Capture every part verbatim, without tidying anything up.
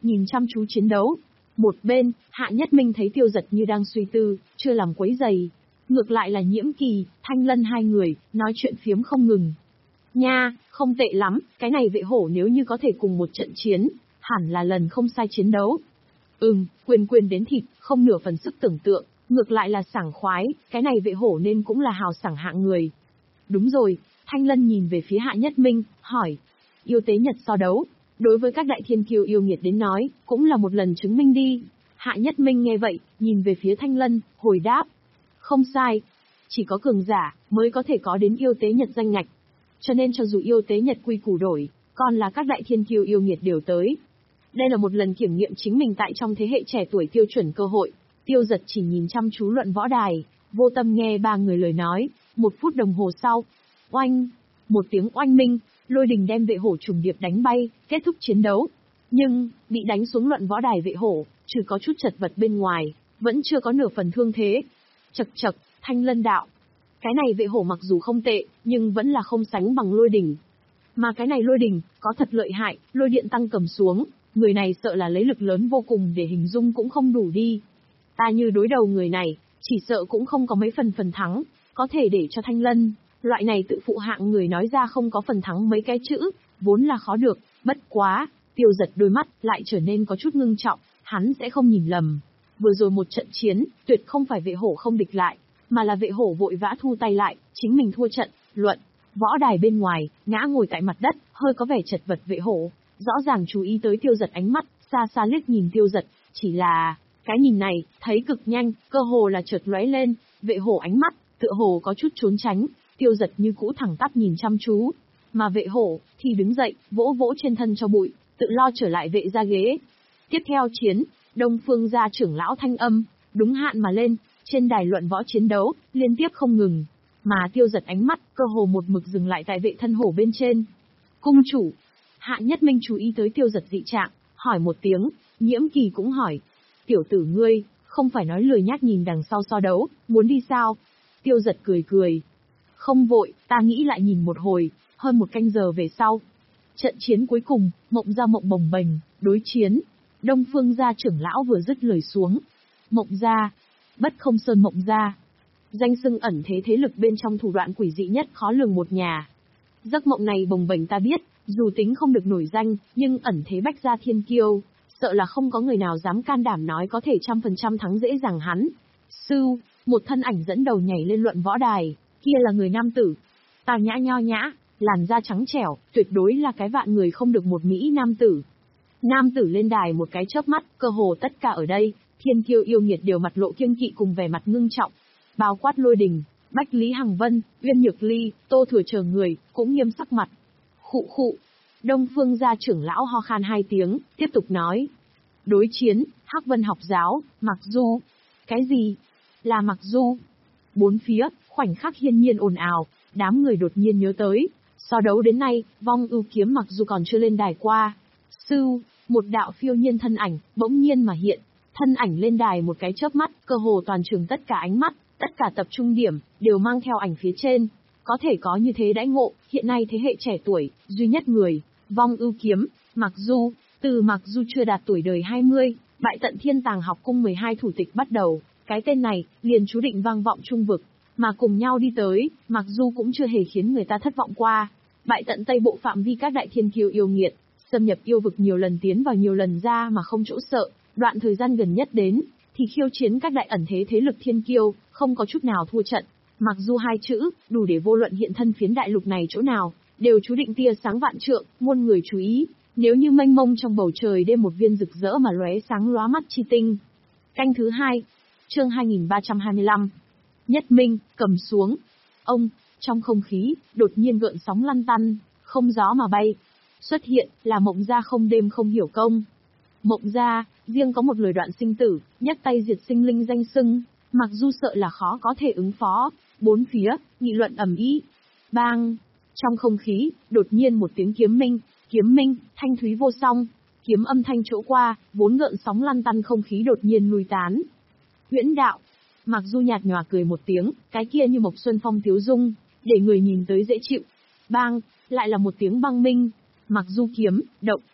nhìn chăm chú chiến đấu. Một bên, Hạ Nhất Minh thấy Tiêu Giật như đang suy tư, chưa làm quấy rầy. Ngược lại là Nhiễm Kỳ, Thanh Lân hai người, nói chuyện phiếm không ngừng. Nha, không tệ lắm, cái này vệ hổ nếu như có thể cùng một trận chiến, hẳn là lần không sai chiến đấu. Ừm, quyền quyền đến thịt, không nửa phần sức tưởng tượng, ngược lại là sảng khoái, cái này vệ hổ nên cũng là hào sảng hạng người. Đúng rồi, Thanh Lân nhìn về phía Hạ Nhất Minh, hỏi. Yêu tế Nhật so đấu, đối với các đại thiên kiêu yêu nghiệt đến nói, cũng là một lần chứng minh đi. Hạ Nhất Minh nghe vậy, nhìn về phía Thanh Lân, hồi đáp. Không sai, chỉ có cường giả, mới có thể có đến yêu tế Nhật danh ngạch. Cho nên cho dù yêu tế Nhật quy củ đổi, còn là các đại thiên kiêu yêu nghiệt đều tới. Đây là một lần kiểm nghiệm chính mình tại trong thế hệ trẻ tuổi tiêu chuẩn cơ hội. Tiêu Giật chỉ nhìn chăm chú luận võ đài, vô tâm nghe ba người lời nói. Một phút đồng hồ sau, oanh, một tiếng oanh minh, lôi đình đem vệ hổ trùng điệp đánh bay, kết thúc chiến đấu. Nhưng, bị đánh xuống luận võ đài vệ hổ, trừ có chút chật vật bên ngoài, vẫn chưa có nửa phần thương thế. Chậc chậc, Thanh Lân đạo. Cái này vệ hổ mặc dù không tệ, nhưng vẫn là không sánh bằng lôi đình. Mà cái này lôi đình, có thật lợi hại, lôi điện tăng cầm xuống, người này sợ là lấy lực lớn vô cùng để hình dung cũng không đủ đi. Ta như đối đầu người này, chỉ sợ cũng không có mấy phần phần thắng, có thể để cho Thanh Lân, loại này tự phụ hạng người nói ra không có phần thắng mấy cái chữ, vốn là khó được, bất quá, Tiêu Giật đôi mắt lại trở nên có chút ngưng trọng, hắn sẽ không nhìn lầm. Vừa rồi một trận chiến, tuyệt không phải vệ hổ không địch lại, mà là vệ hổ vội vã thu tay lại, chính mình thua trận, luận. Võ đài bên ngoài, ngã ngồi tại mặt đất, hơi có vẻ chật vật vệ hổ, rõ ràng chú ý tới Tiêu Giật ánh mắt, xa xa liếc nhìn Tiêu Giật, chỉ là, cái nhìn này, thấy cực nhanh, cơ hồ là chợt lóe lên, vệ hổ ánh mắt, tựa hồ có chút trốn tránh, Tiêu Giật như cũ thẳng tắp nhìn chăm chú, mà vệ hổ, thì đứng dậy, vỗ vỗ trên thân cho bụi, tự lo trở lại vệ ra ghế. Tiếp theo chiến, Đông Phương gia trưởng lão thanh âm, đúng hạn mà lên, trên đài luận võ chiến đấu, liên tiếp không ngừng. Mà Tiêu Giật ánh mắt, cơ hồ một mực dừng lại tại vệ thân hổ bên trên. Cung chủ, Hạ Nhất Minh chú ý tới Tiêu Giật dị trạng, hỏi một tiếng, Nhiễm Kỳ cũng hỏi. Tiểu tử ngươi, không phải nói lười nhác nhìn đằng sau so đấu, muốn đi sao? Tiêu Giật cười cười. Không vội, ta nghĩ lại nhìn một hồi, hơn một canh giờ về sau. Trận chiến cuối cùng, Mộng Gia Mộng bồng bềnh, đối chiến. Đông Phương gia trưởng lão vừa dứt lời xuống. Mộng Gia, Bất Không Sơn Mộng Gia. Danh xưng ẩn thế thế lực bên trong thủ đoạn quỷ dị nhất khó lường một nhà. Giấc mộng này bồng bềnh ta biết, dù tính không được nổi danh, nhưng ẩn thế bách gia thiên kiêu, sợ là không có người nào dám can đảm nói có thể trăm phần trăm thắng dễ dàng hắn. Sưu, một thân ảnh dẫn đầu nhảy lên luận võ đài, kia là người nam tử. Tào nhã nho nhã, làn da trắng trẻo, tuyệt đối là cái vạn người không được một mỹ nam tử. Nam tử lên đài một cái chớp mắt, cơ hồ tất cả ở đây, thiên kiêu yêu nghiệt đều mặt lộ kiêng kỵ cùng vẻ mặt ngưng trọng. Bao quát Lôi Đình, Bách Lý Hằng Vân, Uyên Nhược Ly, Tô Thừa chờ người, cũng nghiêm sắc mặt. Khụ khụ. Đông Phương gia trưởng lão ho khan hai tiếng, tiếp tục nói. Đối chiến, Hắc Vân học giáo, Mặc Du. Cái gì? Là Mặc Du. Bốn phía, khoảnh khắc hiên nhiên ồn ào, đám người đột nhiên nhớ tới. So đấu đến nay, Vong Ưu Kiếm Mặc Du còn chưa lên đài qua. Sưu, một đạo phiêu nhiên thân ảnh, bỗng nhiên mà hiện. Thân ảnh lên đài một cái chớp mắt, cơ hồ toàn trường tất cả ánh mắt, tất cả tập trung điểm, đều mang theo ảnh phía trên. Có thể có như thế đãi ngộ, hiện nay thế hệ trẻ tuổi, duy nhất người, Vong Ưu Kiếm, Mặc Du, từ Mặc Du chưa đạt tuổi đời hai mươi, bại tận Thiên Tàng học cung mười hai thủ tịch bắt đầu, cái tên này, liền chú định vang vọng trung vực, mà cùng nhau đi tới, Mặc Du cũng chưa hề khiến người ta thất vọng qua, bại tận Tây Bộ phạm vi các đại thiên kiêu yêu nghiệt, xâm nhập yêu vực nhiều lần tiến vào nhiều lần ra mà không chỗ sợ, đoạn thời gian gần nhất đến, thì khiêu chiến các đại ẩn thế thế lực thiên kiêu, không có chút nào thua trận. Mặc dù hai chữ, đủ để vô luận hiện thân phiến đại lục này chỗ nào, đều chú định tia sáng vạn trượng, muôn người chú ý, nếu như mênh mông trong bầu trời đêm một viên rực rỡ mà lóe sáng lóa mắt chi tinh. Canh thứ hai, chương hai nghìn ba trăm hai mươi lăm. Nhất Minh, cầm xuống. Ông, trong không khí, đột nhiên gợn sóng lăn tăn, không gió mà bay. Xuất hiện, là Mộng Gia không đêm không hiểu công. Mộng Gia, riêng có một lời đoạn sinh tử, nhắc tay diệt sinh linh danh xưng, Mặc Du sợ là khó có thể ứng phó. Bốn phía, nghị luận ầm ĩ. Bang! Trong không khí, đột nhiên một tiếng kiếm minh, kiếm minh, thanh thúy vô song. Kiếm âm thanh chỗ qua, vốn gợn sóng lăn tăn không khí đột nhiên lùi tán. Huyễn đạo! Mặc Du nhạt nhòa cười một tiếng, cái kia như Mộc Xuân Phong thiếu dung, để người nhìn tới dễ chịu. Bang! Lại là một tiếng băng minh. Mặc Du kiếm, động,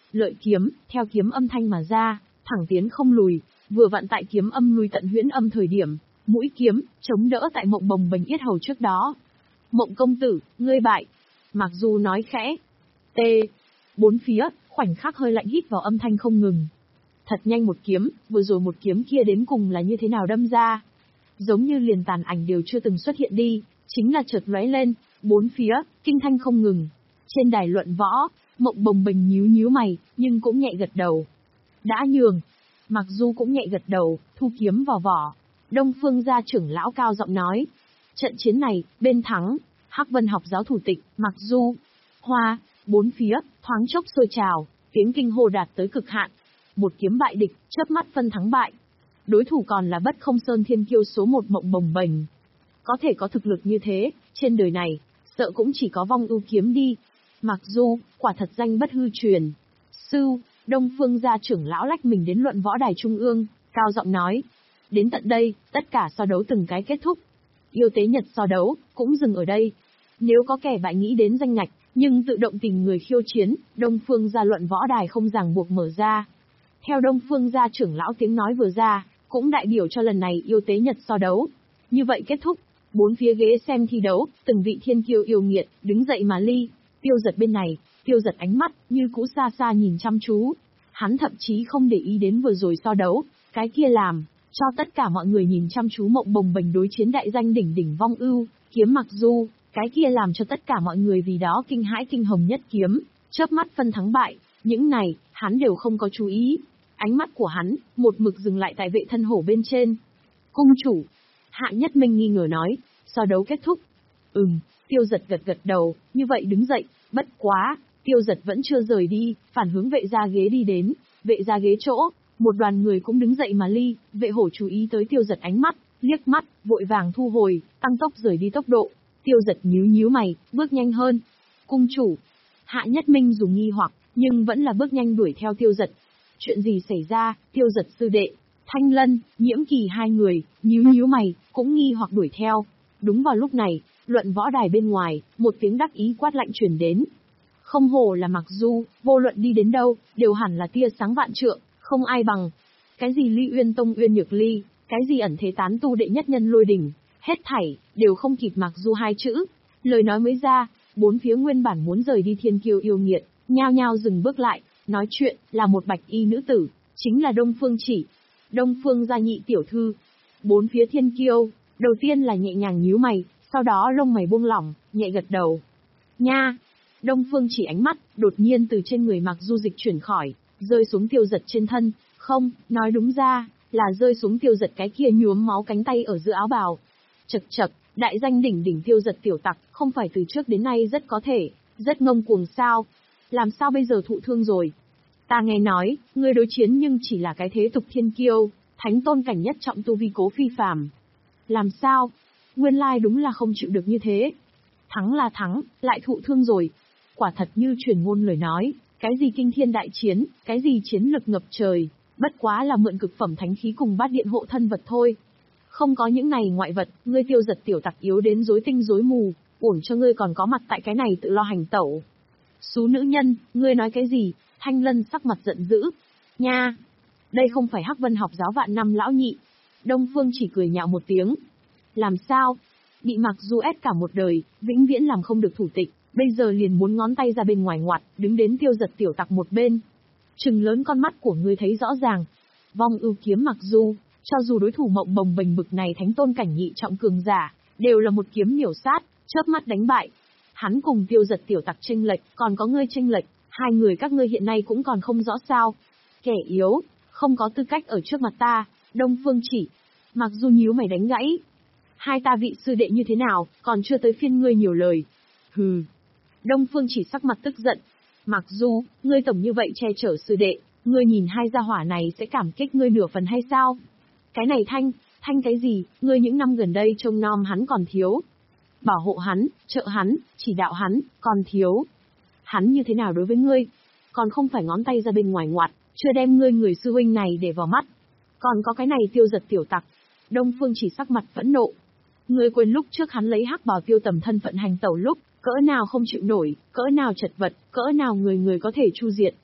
lợi kiếm, theo kiếm âm thanh mà ra, thẳng tiến không lùi, vừa vặn tại kiếm âm lui tận huyễn âm thời điểm, mũi kiếm, chống đỡ tại Mộng bồng bềnh yết hầu trước đó. Mộng công tử, ngươi bại. Mặc dù nói khẽ. T. Bốn phía, khoảnh khắc hơi lạnh hít vào âm thanh không ngừng. Thật nhanh một kiếm, vừa rồi một kiếm kia đến cùng là như thế nào đâm ra. Giống như liền tàn ảnh đều chưa từng xuất hiện đi, chính là chợt lóe lên, bốn phía, kinh thanh không ngừng. Trên đài luận võ, Mộng bồng bềnh nhíu nhíu mày, nhưng cũng nhẹ gật đầu. Đã nhường. Mặc dù cũng nhẹ gật đầu, thu kiếm vào vỏ. Đông Phương gia trưởng lão cao giọng nói. Trận chiến này, bên thắng, Hắc Vân học giáo thủ tịch, Mặc Du. Hoa, bốn phía, thoáng chốc sôi trào, tiếng kinh hô đạt tới cực hạn. Một kiếm bại địch, chớp mắt phân thắng bại. Đối thủ còn là Bất Không Sơn thiên kiêu số một Mộng bồng bềnh. Có thể có thực lực như thế, trên đời này, sợ cũng chỉ có Vong Ưu kiếm đi. Mặc Du, quả thật danh bất hư truyền. Sư, Đông Phương gia trưởng lão lách mình đến luận võ đài trung ương, cao giọng nói. Đến tận đây, tất cả so đấu từng cái kết thúc. Yêu tế nhật so đấu, cũng dừng ở đây. Nếu có kẻ bại nghĩ đến danh ngạch, nhưng tự động tìm người khiêu chiến, Đông Phương gia luận võ đài không ràng buộc mở ra. Theo Đông Phương gia trưởng lão tiếng nói vừa ra, cũng đại biểu cho lần này yêu tế nhật so đấu. Như vậy kết thúc, bốn phía ghế xem thi đấu, từng vị thiên kiêu yêu nghiệt, đứng dậy mà ly. Tiêu Giật bên này, Tiêu Giật ánh mắt, như cũ xa xa nhìn chăm chú. Hắn thậm chí không để ý đến vừa rồi so đấu, cái kia làm, cho tất cả mọi người nhìn chăm chú Mộng bồng bềnh đối chiến đại danh đỉnh đỉnh Vong Ưu, kiếm Mặc Du, cái kia làm cho tất cả mọi người vì đó kinh hãi kinh hồng nhất kiếm, chớp mắt phân thắng bại, những này, hắn đều không có chú ý. Ánh mắt của hắn, một mực dừng lại tại Vệ Thân Hổ bên trên. Cung chủ, Hạ Nhất Minh nghi ngờ nói, so đấu kết thúc. Ừm, Tiêu Giật gật gật đầu, như vậy đứng dậy, bất quá, Tiêu Giật vẫn chưa rời đi, phản hướng vệ gia ghế đi đến, vệ gia ghế chỗ, một đoàn người cũng đứng dậy mà ly, Vệ Hổ chú ý tới Tiêu Giật ánh mắt, liếc mắt, vội vàng thu hồi, tăng tốc rời đi tốc độ. Tiêu Giật nhíu nhíu mày, bước nhanh hơn. Cung chủ, Hạ Nhất Minh dùng nghi hoặc, nhưng vẫn là bước nhanh đuổi theo Tiêu Giật. Chuyện gì xảy ra, Tiêu Giật sư đệ, Thanh Lân, Nhiễm Kỳ hai người, nhíu nhíu mày, cũng nghi hoặc đuổi theo. Đúng vào lúc này, luận võ đài bên ngoài, một tiếng đắc ý quát lạnh truyền đến. Không hổ là Mặc Du, vô luận đi đến đâu, đều hẳn là tia sáng vạn trượng, không ai bằng. Cái gì Ly Uyên Tông Uyên Nhược Ly, cái gì ẩn thế tán tu đệ nhất nhân Lôi Đỉnh, hết thảy, đều không kịp Mặc Du hai chữ. Lời nói mới ra, bốn phía nguyên bản muốn rời đi thiên kiêu yêu nghiệt, nhao nhao dừng bước lại, nói chuyện, là một bạch y nữ tử, chính là Đông Phương Chỉ. Đông Phương gia nhị tiểu thư. Bốn phía thiên kiêu, đầu tiên là nhẹ nhàng nhíu mày, sau đó lông mày buông lỏng, nhẹ gật đầu. Nha! Đông Phương Chỉ ánh mắt, đột nhiên từ trên người Mặc Du dịch chuyển khỏi, rơi xuống Tiêu Giật trên thân, không, nói đúng ra, là rơi xuống Tiêu Giật cái kia nhuốm máu cánh tay ở giữa áo bào. Chậc chậc, đại danh đỉnh đỉnh Tiêu Giật tiểu tặc, không phải từ trước đến nay rất có thể, rất ngông cuồng sao? Làm sao bây giờ thụ thương rồi? Ta nghe nói, ngươi đối chiến nhưng chỉ là cái thế tục thiên kiêu, thánh tôn cảnh nhất trọng tu vi cố phi phàm. Làm sao? Nguyên lai đúng là không chịu được như thế. Thắng là thắng, lại thụ thương rồi. Quả thật như truyền ngôn lời nói, cái gì kinh thiên đại chiến, cái gì chiến lực ngập trời, bất quá là mượn cực phẩm thánh khí cùng bát điện hộ thân vật thôi. Không có những này ngoại vật, ngươi Tiêu Giật tiểu tặc yếu đến rối tinh rối mù, uổng cho ngươi còn có mặt tại cái này tự lo hành tẩu. Xú nữ nhân, ngươi nói cái gì? Thanh Lân sắc mặt giận dữ. Nha! Đây không phải Hắc Vân học giáo vạn năm lão nhị. Đông Phương Chỉ cười nhạo một tiếng. Làm sao? Bị Mặc Du ép cả một đời, vĩnh viễn làm không được thủ tịch, bây giờ liền muốn ngón tay ra bên ngoài ngoặt, đứng đến Tiêu Giật tiểu tặc một bên. Trừng lớn con mắt của ngươi thấy rõ ràng. Vong Ưu kiếm Mặc Du, cho dù đối thủ Mộng bồng bềnh bực này thánh tôn cảnh nhị trọng cường giả, đều là một kiếm miểu sát, chớp mắt đánh bại. Hắn cùng Tiêu Giật tiểu tặc chênh lệch, còn có ngươi chênh lệch, hai người các ngươi hiện nay cũng còn không rõ sao? Kẻ yếu, không có tư cách ở trước mặt ta. Đông Phương Chỉ. Mặc Du nhíu mày đánh gãy. Hai ta vị sư đệ như thế nào, còn chưa tới phiên ngươi nhiều lời. Hừ. Đông Phương Chỉ sắc mặt tức giận. Mặc Du, ngươi tổng như vậy che chở sư đệ, ngươi nhìn hai gia hỏa này sẽ cảm kích ngươi nửa phần hay sao? Cái này Thanh, Thanh cái gì, ngươi những năm gần đây trông nom hắn còn thiếu. Bảo hộ hắn, trợ hắn, chỉ đạo hắn, còn thiếu. Hắn như thế nào đối với ngươi? Còn không phải ngón tay ra bên ngoài ngoặt, chưa đem ngươi người sư huynh này để vào mắt. Còn có cái này Tiêu Giật tiểu tặc. Đông Phương Chỉ sắc mặt phẫn nộ. Ngươi quên lúc trước hắn lấy hắc bào tiêu tầm thân phận hành tẩu lúc, cỡ nào không chịu nổi, cỡ nào chật vật, cỡ nào người người có thể chu diệt.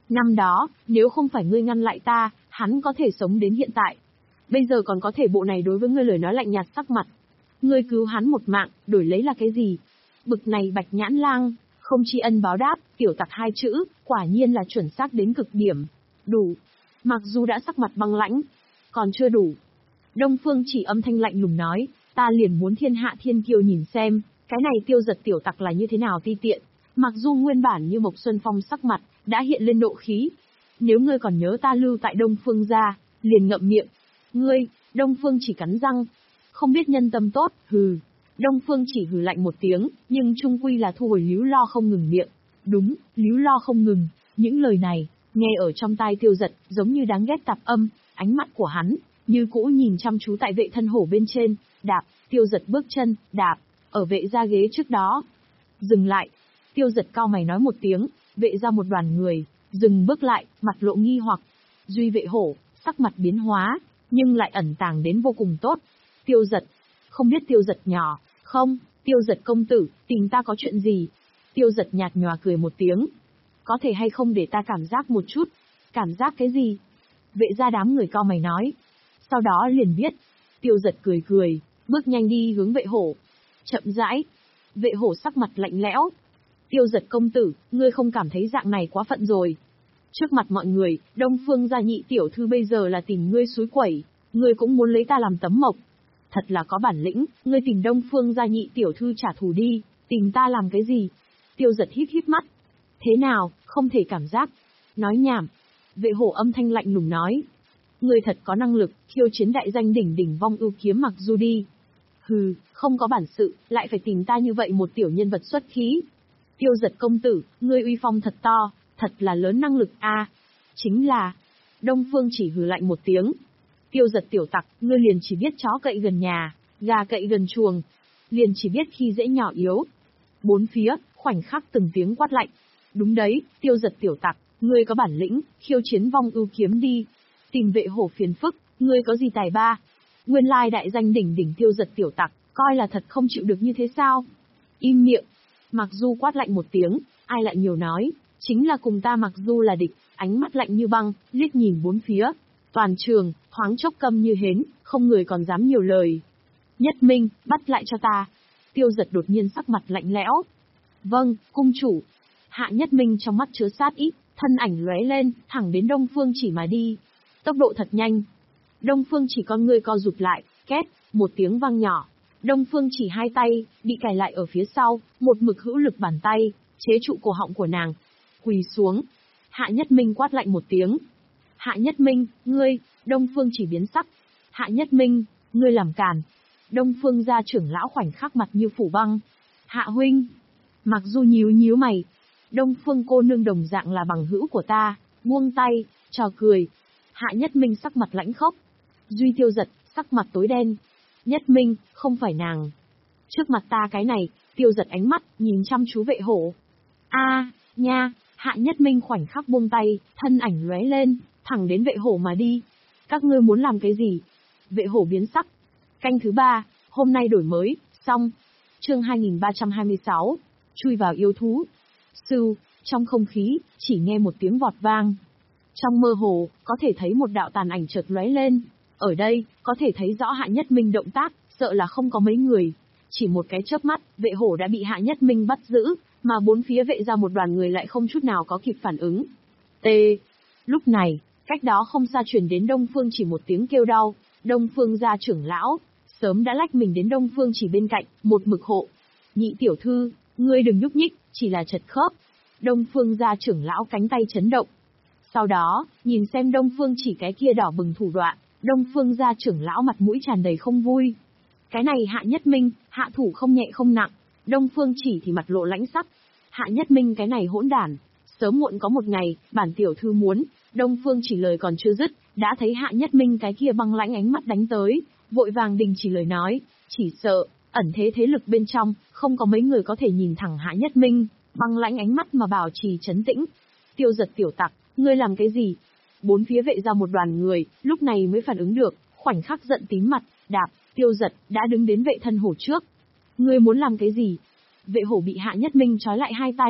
Năm đó, nếu không phải ngươi ngăn lại ta, hắn có thể sống đến hiện tại. Bây giờ còn có thể bộ này đối với ngươi lời nói lạnh nhạt sắc mặt. Ngươi cứu hắn một mạng, đổi lấy là cái gì? Bực này Bạch Nhãn Lang, không tri ân báo đáp, tiểu tặc hai chữ, quả nhiên là chuẩn xác đến cực điểm. Đủ. Mặc dù đã sắc mặt băng lãnh, còn chưa đủ. Đông Phương Chỉ âm thanh lạnh lùng nói, ta liền muốn thiên hạ thiên kiêu nhìn xem, cái này Tiêu Giật tiểu tặc là như thế nào ti tiện. Mặc dù nguyên bản như Mộc Xuân Phong sắc mặt, đã hiện lên nộ khí. Nếu ngươi còn nhớ ta lưu tại Đông Phương gia, liền ngậm miệng. Ngươi, Đông Phương Chỉ cắn răng. Không biết nhân tâm tốt, hừ. Đông Phương Chỉ hừ lạnh một tiếng, nhưng trung quy là thu hồi líu lo không ngừng miệng. Đúng, líu lo không ngừng, những lời này, nghe ở trong tai Tiêu Giật, giống như đáng ghét tạp âm, ánh mắt của hắn, như cũ nhìn chăm chú tại vệ thân hổ bên trên, đạp, Tiêu Giật bước chân, đạp, ở vệ gia ghế trước đó. Dừng lại, Tiêu Giật cao mày nói một tiếng, vệ ra một đoàn người, dừng bước lại, mặt lộ nghi hoặc. Duy vệ hổ, sắc mặt biến hóa, nhưng lại ẩn tàng đến vô cùng tốt. Tiêu Giật, không biết Tiêu Giật nhỏ, không, Tiêu Giật công tử, tìm ta có chuyện gì? Tiêu Giật nhạt nhòa cười một tiếng. Có thể hay không để ta cảm giác một chút? Cảm giác cái gì? Vệ ra đám người cao mày nói. Sau đó liền biết. Tiêu Giật cười cười, bước nhanh đi hướng vệ hổ. Chậm rãi. Vệ hổ sắc mặt lạnh lẽo. Tiêu Giật công tử, ngươi không cảm thấy dạng này quá phận rồi. Trước mặt mọi người, Đông Phương gia nhị tiểu thư bây giờ là tìm ngươi suối quẩy, ngươi cũng muốn lấy ta làm tấm mộc. Thật là có bản lĩnh, ngươi tìm Đông Phương gia nhị tiểu thư trả thù đi, tìm ta làm cái gì? Tiêu Giật híp híp mắt. Thế nào, không thể cảm giác. Nói nhảm. Vệ hổ âm thanh lạnh lùng nói. Ngươi thật có năng lực, khiêu chiến đại danh đỉnh đỉnh vong ưu kiếm mặc dù đi. Hừ, không có bản sự, lại phải tìm ta như vậy một tiểu nhân vật xuất khí. Tiêu Giật công tử, ngươi uy phong thật to, thật là lớn năng lực a. À, chính là. Đông Phương Chỉ hừ lạnh một tiếng. Tiêu Giật tiểu tặc, ngươi liền chỉ biết chó cậy gần nhà, gà cậy gần chuồng, liền chỉ biết khi dễ nhỏ yếu. Bốn phía, khoảnh khắc từng tiếng quát lạnh. Đúng đấy, Tiêu Giật tiểu tặc, ngươi có bản lĩnh, khiêu chiến vong ưu kiếm đi. Tìm vệ hổ phiền phức, ngươi có gì tài ba? Nguyên lai đại danh đỉnh đỉnh Tiêu Giật tiểu tặc, coi là thật không chịu được như thế sao? Im miệng. Mặc Du quát lạnh một tiếng, ai lại nhiều nói, chính là cùng ta Mặc Du là địch, ánh mắt lạnh như băng, liếc nhìn bốn phía. Toàn trường, thoáng chốc câm như hến, không người còn dám nhiều lời. Nhất Minh, bắt lại cho ta. Tiêu Giật đột nhiên sắc mặt lạnh lẽo. Vâng, cung chủ. Hạ Nhất Minh trong mắt chứa sát ý, thân ảnh lóe lên, thẳng đến Đông Phương Chỉ mà đi. Tốc độ thật nhanh. Đông Phương Chỉ con ngươi co rụt lại, két, một tiếng vang nhỏ. Đông Phương Chỉ hai tay, bị cài lại ở phía sau, một mực hữu lực bàn tay, chế trụ cổ họng của nàng. Quỳ xuống. Hạ Nhất Minh quát lạnh một tiếng. Hạ Nhất Minh, ngươi, Đông Phương Chỉ biến sắc. Hạ Nhất Minh, ngươi làm càn. Đông Phương gia trưởng lão khoảnh khắc mặt như phủ băng. Hạ huynh. Mặc dù nhíu nhíu mày. Đông Phương cô nương đồng dạng là bằng hữu của ta, buông tay, trò cười. Hạ Nhất Minh sắc mặt lãnh khốc. Duy Tiêu Giật, sắc mặt tối đen. Nhất Minh, không phải nàng. Trước mặt ta cái này, Tiêu Giật ánh mắt, nhìn chăm chú vệ hổ. A, à, nha, Hạ Nhất Minh khoảnh khắc buông tay, thân ảnh lóe lên, thẳng đến vệ hổ mà đi. Các ngươi muốn làm cái gì? Vệ hổ biến sắc. Canh thứ ba, hôm nay đổi mới, xong. Chương hai nghìn ba trăm hai mươi sáu, chui vào yêu thú. Sưu, trong không khí, chỉ nghe một tiếng vọt vang. Trong mơ hồ, có thể thấy một đạo tàn ảnh chợt lóe lên. Ở đây, có thể thấy rõ Hạ Nhất Minh động tác, sợ là không có mấy người. Chỉ một cái chớp mắt, vệ hổ đã bị Hạ Nhất Minh bắt giữ, mà bốn phía vệ ra một đoàn người lại không chút nào có kịp phản ứng. T. Lúc này, cách đó không xa truyền đến Đông Phương Chỉ một tiếng kêu đau, Đông Phương gia trưởng lão, sớm đã lách mình đến Đông Phương Chỉ bên cạnh, một mực hộ. Nhị tiểu thư, ngươi đừng nhúc nhích, chỉ là chật khớp. Đông Phương gia trưởng lão cánh tay chấn động. Sau đó, nhìn xem Đông Phương Chỉ cái kia đỏ bừng thủ đoạn, Đông Phương gia trưởng lão mặt mũi tràn đầy không vui. Cái này Hạ Nhất Minh, hạ thủ không nhẹ không nặng, Đông Phương Chỉ thì mặt lộ lãnh sắc. Hạ Nhất Minh cái này hỗn đản, sớm muộn có một ngày, bản tiểu thư muốn. Đông Phương Chỉ lời còn chưa dứt, đã thấy Hạ Nhất Minh cái kia băng lãnh ánh mắt đánh tới, vội vàng đình chỉ lời nói, chỉ sợ, ẩn thế thế lực bên trong, không có mấy người có thể nhìn thẳng Hạ Nhất Minh, băng lãnh ánh mắt mà bảo trì trấn tĩnh. Tiêu Giật tiểu tặc, ngươi làm cái gì? Bốn phía vệ ra một đoàn người, lúc này mới phản ứng được, khoảnh khắc giận tím mặt, đạp, Tiêu Giật, đã đứng đến vệ thân hổ trước. Ngươi muốn làm cái gì? Vệ hổ bị Hạ Nhất Minh trói lại hai tay,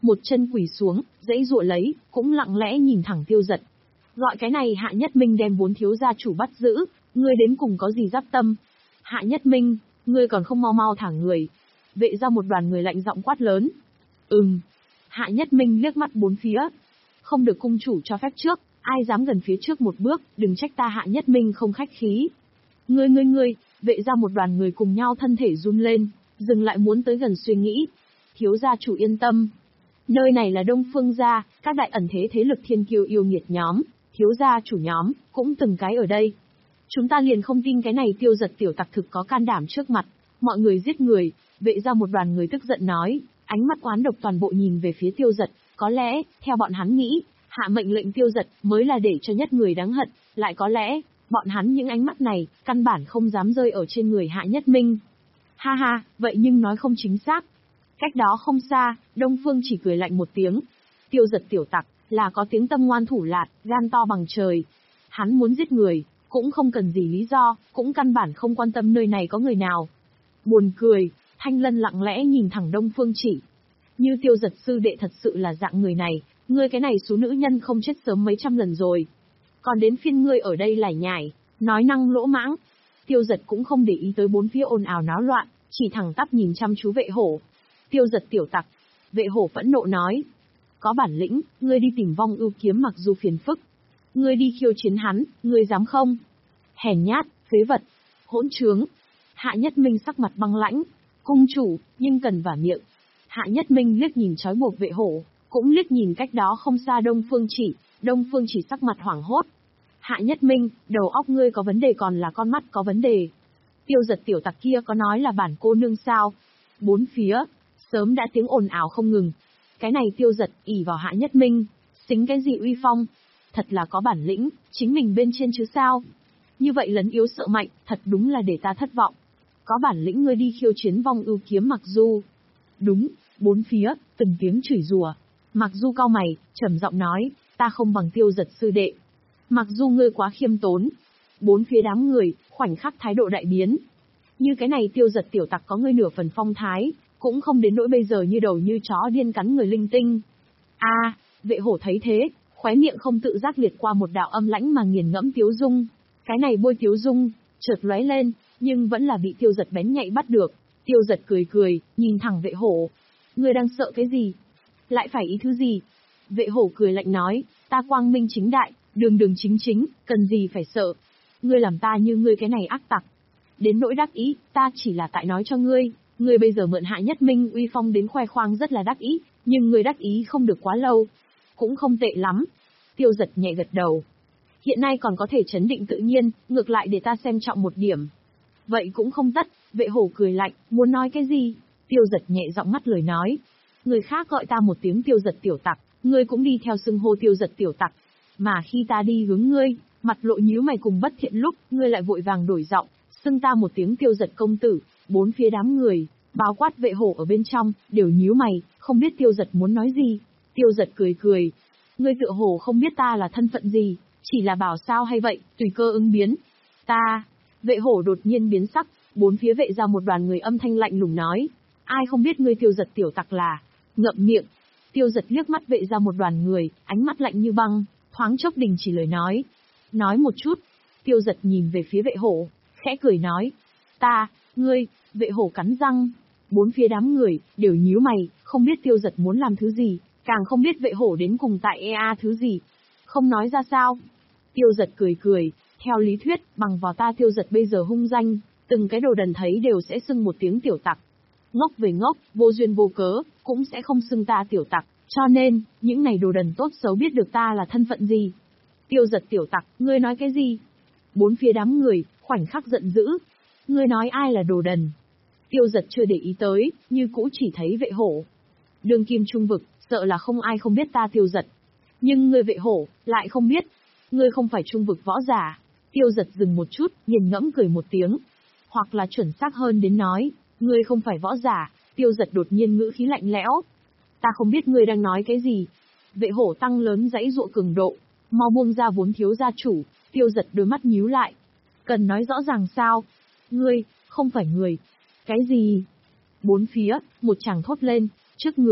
một chân quỳ xuống, dãy dụa lấy, cũng lặng lẽ nhìn thẳng Tiêu Dật. Gọi cái này Hạ Nhất Minh đem bốn thiếu gia chủ bắt giữ, ngươi đến cùng có gì giáp tâm? Hạ Nhất Minh, ngươi còn không mau mau thả người. Vệ ra một đoàn người lạnh giọng quát lớn. Ừm. Hạ Nhất Minh liếc mắt bốn phía. Không được cung chủ cho phép trước, ai dám gần phía trước một bước, đừng trách ta Hạ Nhất Minh không khách khí. Ngươi ngươi ngươi, vệ ra một đoàn người cùng nhau thân thể run lên, dừng lại muốn tới gần suy nghĩ. Thiếu gia chủ yên tâm. Nơi này là Đông Phương gia, các đại ẩn thế thế lực thiên kiêu yêu nghiệt nhóm, thiếu gia chủ nhóm, cũng từng cái ở đây. Chúng ta liền không tin cái này Tiêu Dật tiểu tặc thực có can đảm trước mặt, mọi người giết người. Vệ ra một đoàn người tức giận nói, ánh mắt oán độc toàn bộ nhìn về phía Tiêu Dật, có lẽ, theo bọn hắn nghĩ, hạ mệnh lệnh Tiêu Dật mới là để cho nhất người đáng hận, lại có lẽ, bọn hắn những ánh mắt này, căn bản không dám rơi ở trên người Hạ Nhất Minh. Ha ha, vậy nhưng nói không chính xác. Cách đó không xa, Đông Phương chỉ cười lạnh một tiếng. Tiêu Dật tiểu tặc, là có tiếng tâm ngoan thủ lạt, gan to bằng trời. Hắn muốn giết người, cũng không cần gì lý do, cũng căn bản không quan tâm nơi này có người nào. Buồn cười, Thanh Lân lặng lẽ nhìn thẳng Đông Phương Chỉ. Như Tiêu Dật sư đệ thật sự là dạng người này, ngươi cái này số nữ nhân không chết sớm mấy trăm lần rồi. Còn đến phiên ngươi ở đây lải nhải, nói năng lỗ mãng. Tiêu Dật cũng không để ý tới bốn phía ồn ào náo loạn, chỉ thẳng tắp nhìn chăm chú Vệ Hổ. Tiêu Dật tiểu tặc. Vệ Hổ phẫn nộ nói. Có bản lĩnh, ngươi đi tìm Vong Ưu Kiếm mặc dù phiền phức. Ngươi đi khiêu chiến hắn, ngươi dám không? Hèn nhát, phế vật, hỗn trướng. Hạ Nhất Minh sắc mặt băng lãnh. Cung chủ, nhưng cần vả miệng. Hạ Nhất Minh liếc nhìn trói buộc Vệ Hổ, cũng liếc nhìn cách đó không xa Đông Phương Chỉ. Đông Phương Chỉ sắc mặt hoảng hốt. Hạ Nhất Minh, đầu óc ngươi có vấn đề còn là con mắt có vấn đề. Tiêu Dật tiểu tặc kia có nói là bản cô nương sao? Bốn phía, sớm đã tiếng ồn ào không ngừng. Cái này Tiêu Dật ỷ vào Hạ Nhất Minh, xính cái gì uy phong? Thật là có bản lĩnh, chính mình bên trên chứ sao? Như vậy lấn yếu sợ mạnh, thật đúng là để ta thất vọng. Có bản lĩnh ngươi đi khiêu chiến Vong Ưu Kiếm Mặc Du. Đúng, bốn phía, từng tiếng chửi rủa. Mặc Du cau mày, trầm giọng nói, ta không bằng Tiêu Dật sư đệ. Mặc Du ngươi quá khiêm tốn. Bốn phía đám người, khoảnh khắc thái độ đại biến. Như cái này Tiêu Dật tiểu tặc có ngươi nửa phần phong thái, cũng không đến nỗi bây giờ như đầu như chó điên cắn người linh tinh. A, à, Vệ Hổ thấy thế, khóe miệng không tự giác liệt qua một đạo âm lãnh mà nghiền ngẫm tiếu dung. Cái này bôi tiếu dung, chợt lóe lên, nhưng vẫn là bị Tiêu Dật bén nhạy bắt được. Tiêu Dật cười cười, nhìn thẳng Vệ Hổ. Ngươi đang sợ cái gì? Lại phải ý thứ gì? Vệ Hổ cười lạnh nói, ta quang minh chính đại, đường đường chính chính, cần gì phải sợ? Ngươi làm ta như ngươi cái này ác tặc. Đến nỗi đắc ý, ta chỉ là tại nói cho ngươi, ngươi bây giờ mượn Hạ Nhất Minh uy phong đến khoe khoang rất là đắc ý, nhưng ngươi đắc ý không được quá lâu. Cũng không tệ lắm. Tiêu Dật nhẹ gật đầu. Hiện nay còn có thể trấn định tự nhiên, ngược lại để ta xem trọng một điểm. Vậy cũng không tất, Vệ Hổ cười lạnh, muốn nói cái gì? Tiêu Dật nhẹ giọng ngắt lời nói. Người khác gọi ta một tiếng Tiêu Dật tiểu tặc, ngươi cũng đi theo xưng hô Tiêu Dật tiểu tặc. Mà khi ta đi hướng ngươi, mặt lộ nhíu mày cùng bất thiện lúc, ngươi lại vội vàng đổi giọng, xưng ta một tiếng Tiêu Dật công tử. Bốn phía đám người, bao quát Vệ Hổ ở bên trong, đều nhíu mày, không biết Tiêu Dật muốn nói gì. Tiêu Dật cười cười. Ngươi tựa hồ không biết ta là thân phận gì, chỉ là bảo sao hay vậy, tùy cơ ứng biến. Ta, Vệ Hổ đột nhiên biến sắc, bốn phía vệ ra một đoàn người âm thanh lạnh lùng nói. Ai không biết ngươi Tiêu Dật tiểu tặc là, ngậm miệng. Tiêu Dật liếc mắt vệ ra một đoàn người, ánh mắt lạnh như băng, thoáng chốc đình chỉ lời nói. Nói một chút. Tiêu Dật nhìn về phía Vệ Hổ, khẽ cười nói. Ta, ngươi, Vệ Hổ cắn răng. Bốn phía đám người, đều nhíu mày, không biết Tiêu Dật muốn làm thứ gì, càng không biết Vệ Hổ đến cùng tại e a thứ gì. Không nói ra sao. Tiêu Dật cười cười, theo lý thuyết, bằng vào ta Tiêu Dật bây giờ hung danh, từng cái đồ đần thấy đều sẽ xưng một tiếng tiểu tặc. Ngốc về ngốc, vô duyên vô cớ, cũng sẽ không xưng ta tiểu tặc, cho nên, những này đồ đần tốt xấu biết được ta là thân phận gì. Tiêu Dật tiểu tặc, ngươi nói cái gì? Bốn phía đám người, khoảnh khắc giận dữ. Ngươi nói ai là đồ đần? Tiêu Dật chưa để ý tới, như cũ chỉ thấy Vệ Hổ. Đường kim trung vực, sợ là không ai không biết ta Tiêu Dật. Nhưng ngươi Vệ Hổ, lại không biết. Ngươi không phải trung vực võ giả. Tiêu Dật dừng một chút, nghiền ngẫm cười một tiếng. Hoặc là chuẩn xác hơn đến nói, ngươi không phải võ giả. Tiêu Dật đột nhiên ngữ khí lạnh lẽo. Ta không biết ngươi đang nói cái gì. Vệ Hổ tăng lớn dãy dụa cường độ, mau buông ra vốn thiếu gia chủ. Tiêu Dật đôi mắt nhíu lại. Cần nói rõ ràng sao? Ngươi, không phải người. Cái gì? Bốn phía, một chàng thốt lên, trước người,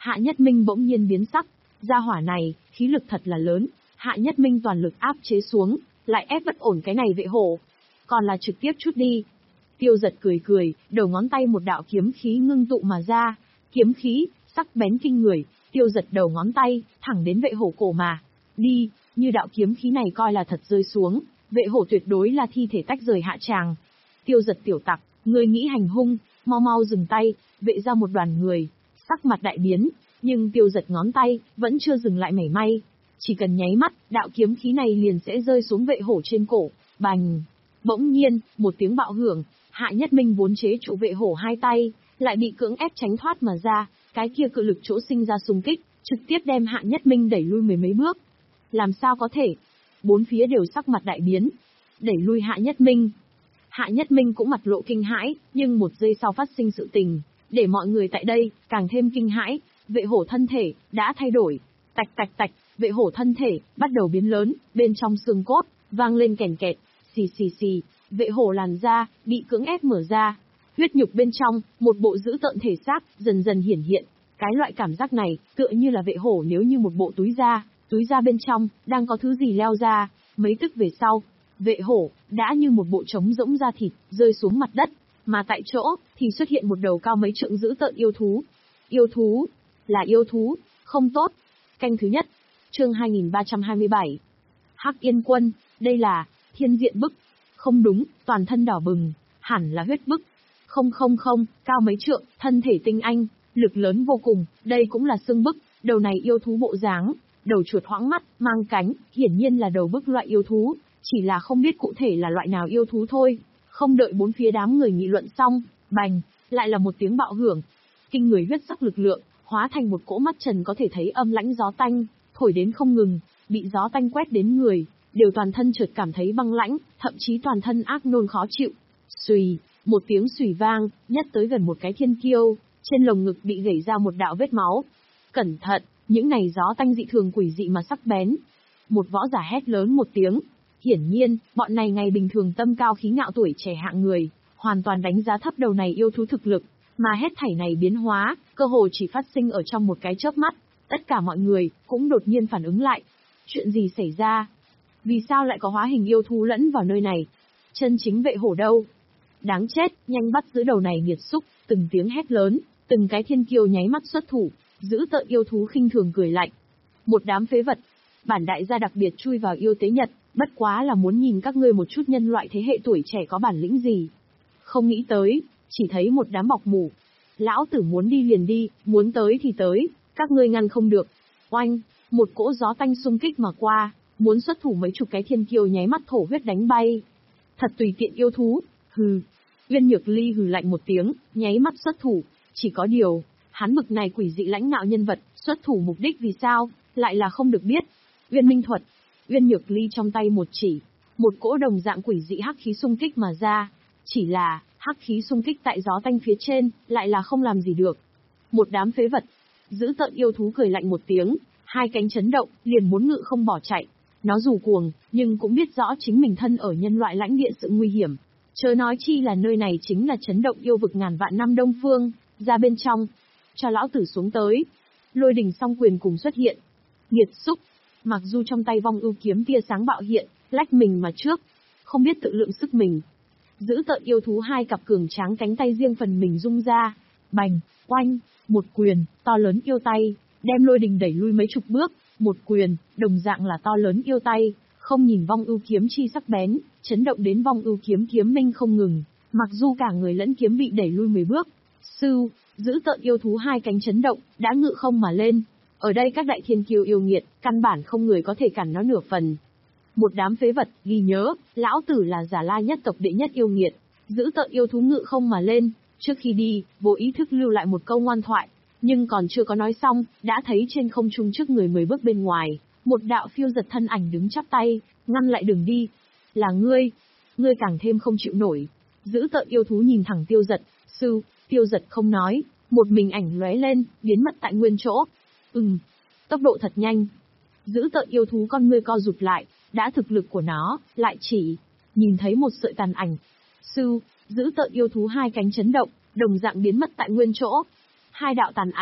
Hạ Nhất Minh bỗng nhiên biến sắc, gia hỏa này, khí lực thật là lớn, Hạ Nhất Minh toàn lực áp chế xuống, lại ép bất ổn cái này vệ hổ. Còn là trực tiếp chút đi. Tiêu Giật cười cười, đầu ngón tay một đạo kiếm khí ngưng tụ mà ra, kiếm khí, sắc bén kinh người, Tiêu Giật đầu ngón tay, thẳng đến vệ hổ cổ mà. Đi, như đạo kiếm khí này coi là thật rơi xuống, vệ hổ tuyệt đối là thi thể tách rời hạ tràng. Tiêu Giật tiểu tặc, ngươi nghĩ hành hung, mau mau dừng tay, vệ ra một đoàn người, sắc mặt đại biến, nhưng Tiêu Giật ngón tay, vẫn chưa dừng lại mảy may. Chỉ cần nháy mắt, đạo kiếm khí này liền sẽ rơi xuống vệ hổ trên cổ, bành. Bỗng nhiên, một tiếng bạo hưởng, Hạ Nhất Minh vốn chế trụ vệ hổ hai tay, lại bị cưỡng ép tránh thoát mà ra, cái kia cự lực chỗ sinh ra xung kích, trực tiếp đem Hạ Nhất Minh đẩy lui mười mấy bước. Làm sao có thể? Bốn phía đều sắc mặt đại biến, đẩy lui Hạ Nhất Minh. Hạ Nhất Minh cũng mặt lộ kinh hãi, nhưng một giây sau phát sinh sự tình, để mọi người tại đây càng thêm kinh hãi, vệ hổ thân thể đã thay đổi, tạch tạch tạch, vệ hổ thân thể bắt đầu biến lớn, bên trong xương cốt vang lên kèn kẹt, xì xì xì, vệ hổ làn da bị cưỡng ép mở ra, huyết nhục bên trong, một bộ dữ tợn thể xác dần dần hiển hiện. Cái loại cảm giác này, tựa như là vệ hổ nếu như một bộ túi da, túi da bên trong đang có thứ gì leo ra. Mấy tức về sau, vệ hổ đã như một bộ trống rỗng da thịt rơi xuống mặt đất, mà tại chỗ thì xuất hiện một đầu cao mấy trượng dữ tợn yêu thú. Yêu thú, là yêu thú, không tốt. Canh thứ nhất, chương hai nghìn ba trăm hai mươi bảy. Hắc Yên Quân, đây là thiên diện bức. Không đúng, toàn thân đỏ bừng, hẳn là huyết bức. Không không không, cao mấy trượng, thân thể tinh anh, lực lớn vô cùng, đây cũng là xương bức. Đầu này yêu thú bộ dáng, đầu chuột hoãng mắt, mang cánh, hiển nhiên là đầu bức loại yêu thú, chỉ là không biết cụ thể là loại nào yêu thú thôi. Không đợi bốn phía đám người nghị luận xong, bành, lại là một tiếng bạo hưởng. Kinh người huyết sắc lực lượng, hóa thành một cỗ mắt trần có thể thấy âm lãnh gió tanh, thổi đến không ngừng, bị gió tanh quét đến người, đều toàn thân chợt cảm thấy băng lãnh, thậm chí toàn thân ác nôn khó chịu. Xùy, một tiếng xùy vang, nhất tới gần một cái thiên kiêu, trên lồng ngực bị gẩy ra một đạo vết máu. Cẩn thận, những này gió tanh dị thường quỷ dị mà sắc bén. Một võ giả hét lớn một tiếng. Hiển nhiên, bọn này ngày bình thường tâm cao khí ngạo tuổi trẻ hạng người, hoàn toàn đánh giá thấp đầu này yêu thú thực lực, mà hết thảy này biến hóa, cơ hồ chỉ phát sinh ở trong một cái chớp mắt. Tất cả mọi người cũng đột nhiên phản ứng lại. Chuyện gì xảy ra? Vì sao lại có hóa hình yêu thú lẫn vào nơi này? Chân chính vệ hổ đâu? Đáng chết, nhanh bắt giữ đầu này nghiệt xúc, từng tiếng hét lớn, từng cái thiên kiêu nháy mắt xuất thủ, giữ tợn yêu thú khinh thường cười lạnh. Một đám phế vật, bản đại gia đặc biệt chui vào yêu tế nhật, bất quá là muốn nhìn các ngươi một chút nhân loại thế hệ tuổi trẻ có bản lĩnh gì. Không nghĩ tới, chỉ thấy một đám bọc mủ. Lão tử muốn đi liền đi, muốn tới thì tới, các ngươi ngăn không được. Oanh, một cỗ gió tanh xung kích mà qua, muốn xuất thủ mấy chục cái thiên kiêu nháy mắt thổ huyết đánh bay. Thật tùy tiện yêu thú, hừ. Uyên Nhược Ly hừ lạnh một tiếng, nháy mắt xuất thủ, chỉ có điều, hắn bực này quỷ dị lãnh nạo nhân vật, xuất thủ mục đích vì sao, lại là không được biết. Uyên Minh thuật, Uyên Nhược Ly trong tay một chỉ, một cỗ đồng dạng quỷ dị hắc khí xung kích mà ra, chỉ là, hắc khí xung kích tại gió tanh phía trên, lại là không làm gì được. Một đám phế vật, giữ tợn yêu thú cười lạnh một tiếng, hai cánh chấn động, liền muốn ngự không bỏ chạy. Nó dù cuồng, nhưng cũng biết rõ chính mình thân ở nhân loại lãnh địa sự nguy hiểm. Chớ nói chi là nơi này chính là chấn động yêu vực ngàn vạn năm Đông Phương, ra bên trong, cho lão tử xuống tới. Lôi đình song quyền cùng xuất hiện. Nghiệt xúc, mặc dù trong tay vong ưu kiếm tia sáng bạo hiện, lách mình mà trước, không biết tự lượng sức mình. Giữ tợn yêu thú hai cặp cường tráng cánh tay riêng phần mình rung ra, bành, oanh, một quyền, to lớn yêu tay, đem lôi đình đẩy lui mấy chục bước, một quyền, đồng dạng là to lớn yêu tay, không nhìn vong ưu kiếm chi sắc bén, chấn động đến vong ưu kiếm kiếm minh không ngừng, mặc dù cả người lẫn kiếm bị đẩy lui mười bước. Sưu, giữ tợn yêu thú hai cánh chấn động, đã ngự không mà lên. Ở đây các đại thiên kiêu yêu nghiệt, căn bản không người có thể cản nó nửa phần. Một đám phế vật, ghi nhớ, lão tử là Giả La nhất tộc đệ nhất yêu nghiệt, giữ tợn yêu thú ngự không mà lên, trước khi đi, vô ý thức lưu lại một câu ngoan thoại, nhưng còn chưa có nói xong, đã thấy trên không trung trước người mười bước bên ngoài, một đạo phiêu giật thân ảnh đứng chắp tay, ngăn lại đường đi. Là ngươi, ngươi càng thêm không chịu nổi. Giữ tợn yêu thú nhìn thẳng Tiêu Giật, sư, Tiêu Giật không nói, một mình ảnh lóe lên, biến mất tại nguyên chỗ. Ừm, tốc độ thật nhanh. Giữ tợn yêu thú con ngươi co rụt lại, đã thực lực của nó, lại chỉ nhìn thấy một sợi tàn ảnh. Sư, giữ tợn yêu thú hai cánh chấn động, đồng dạng biến mất tại nguyên chỗ. Hai đạo tàn ảnh,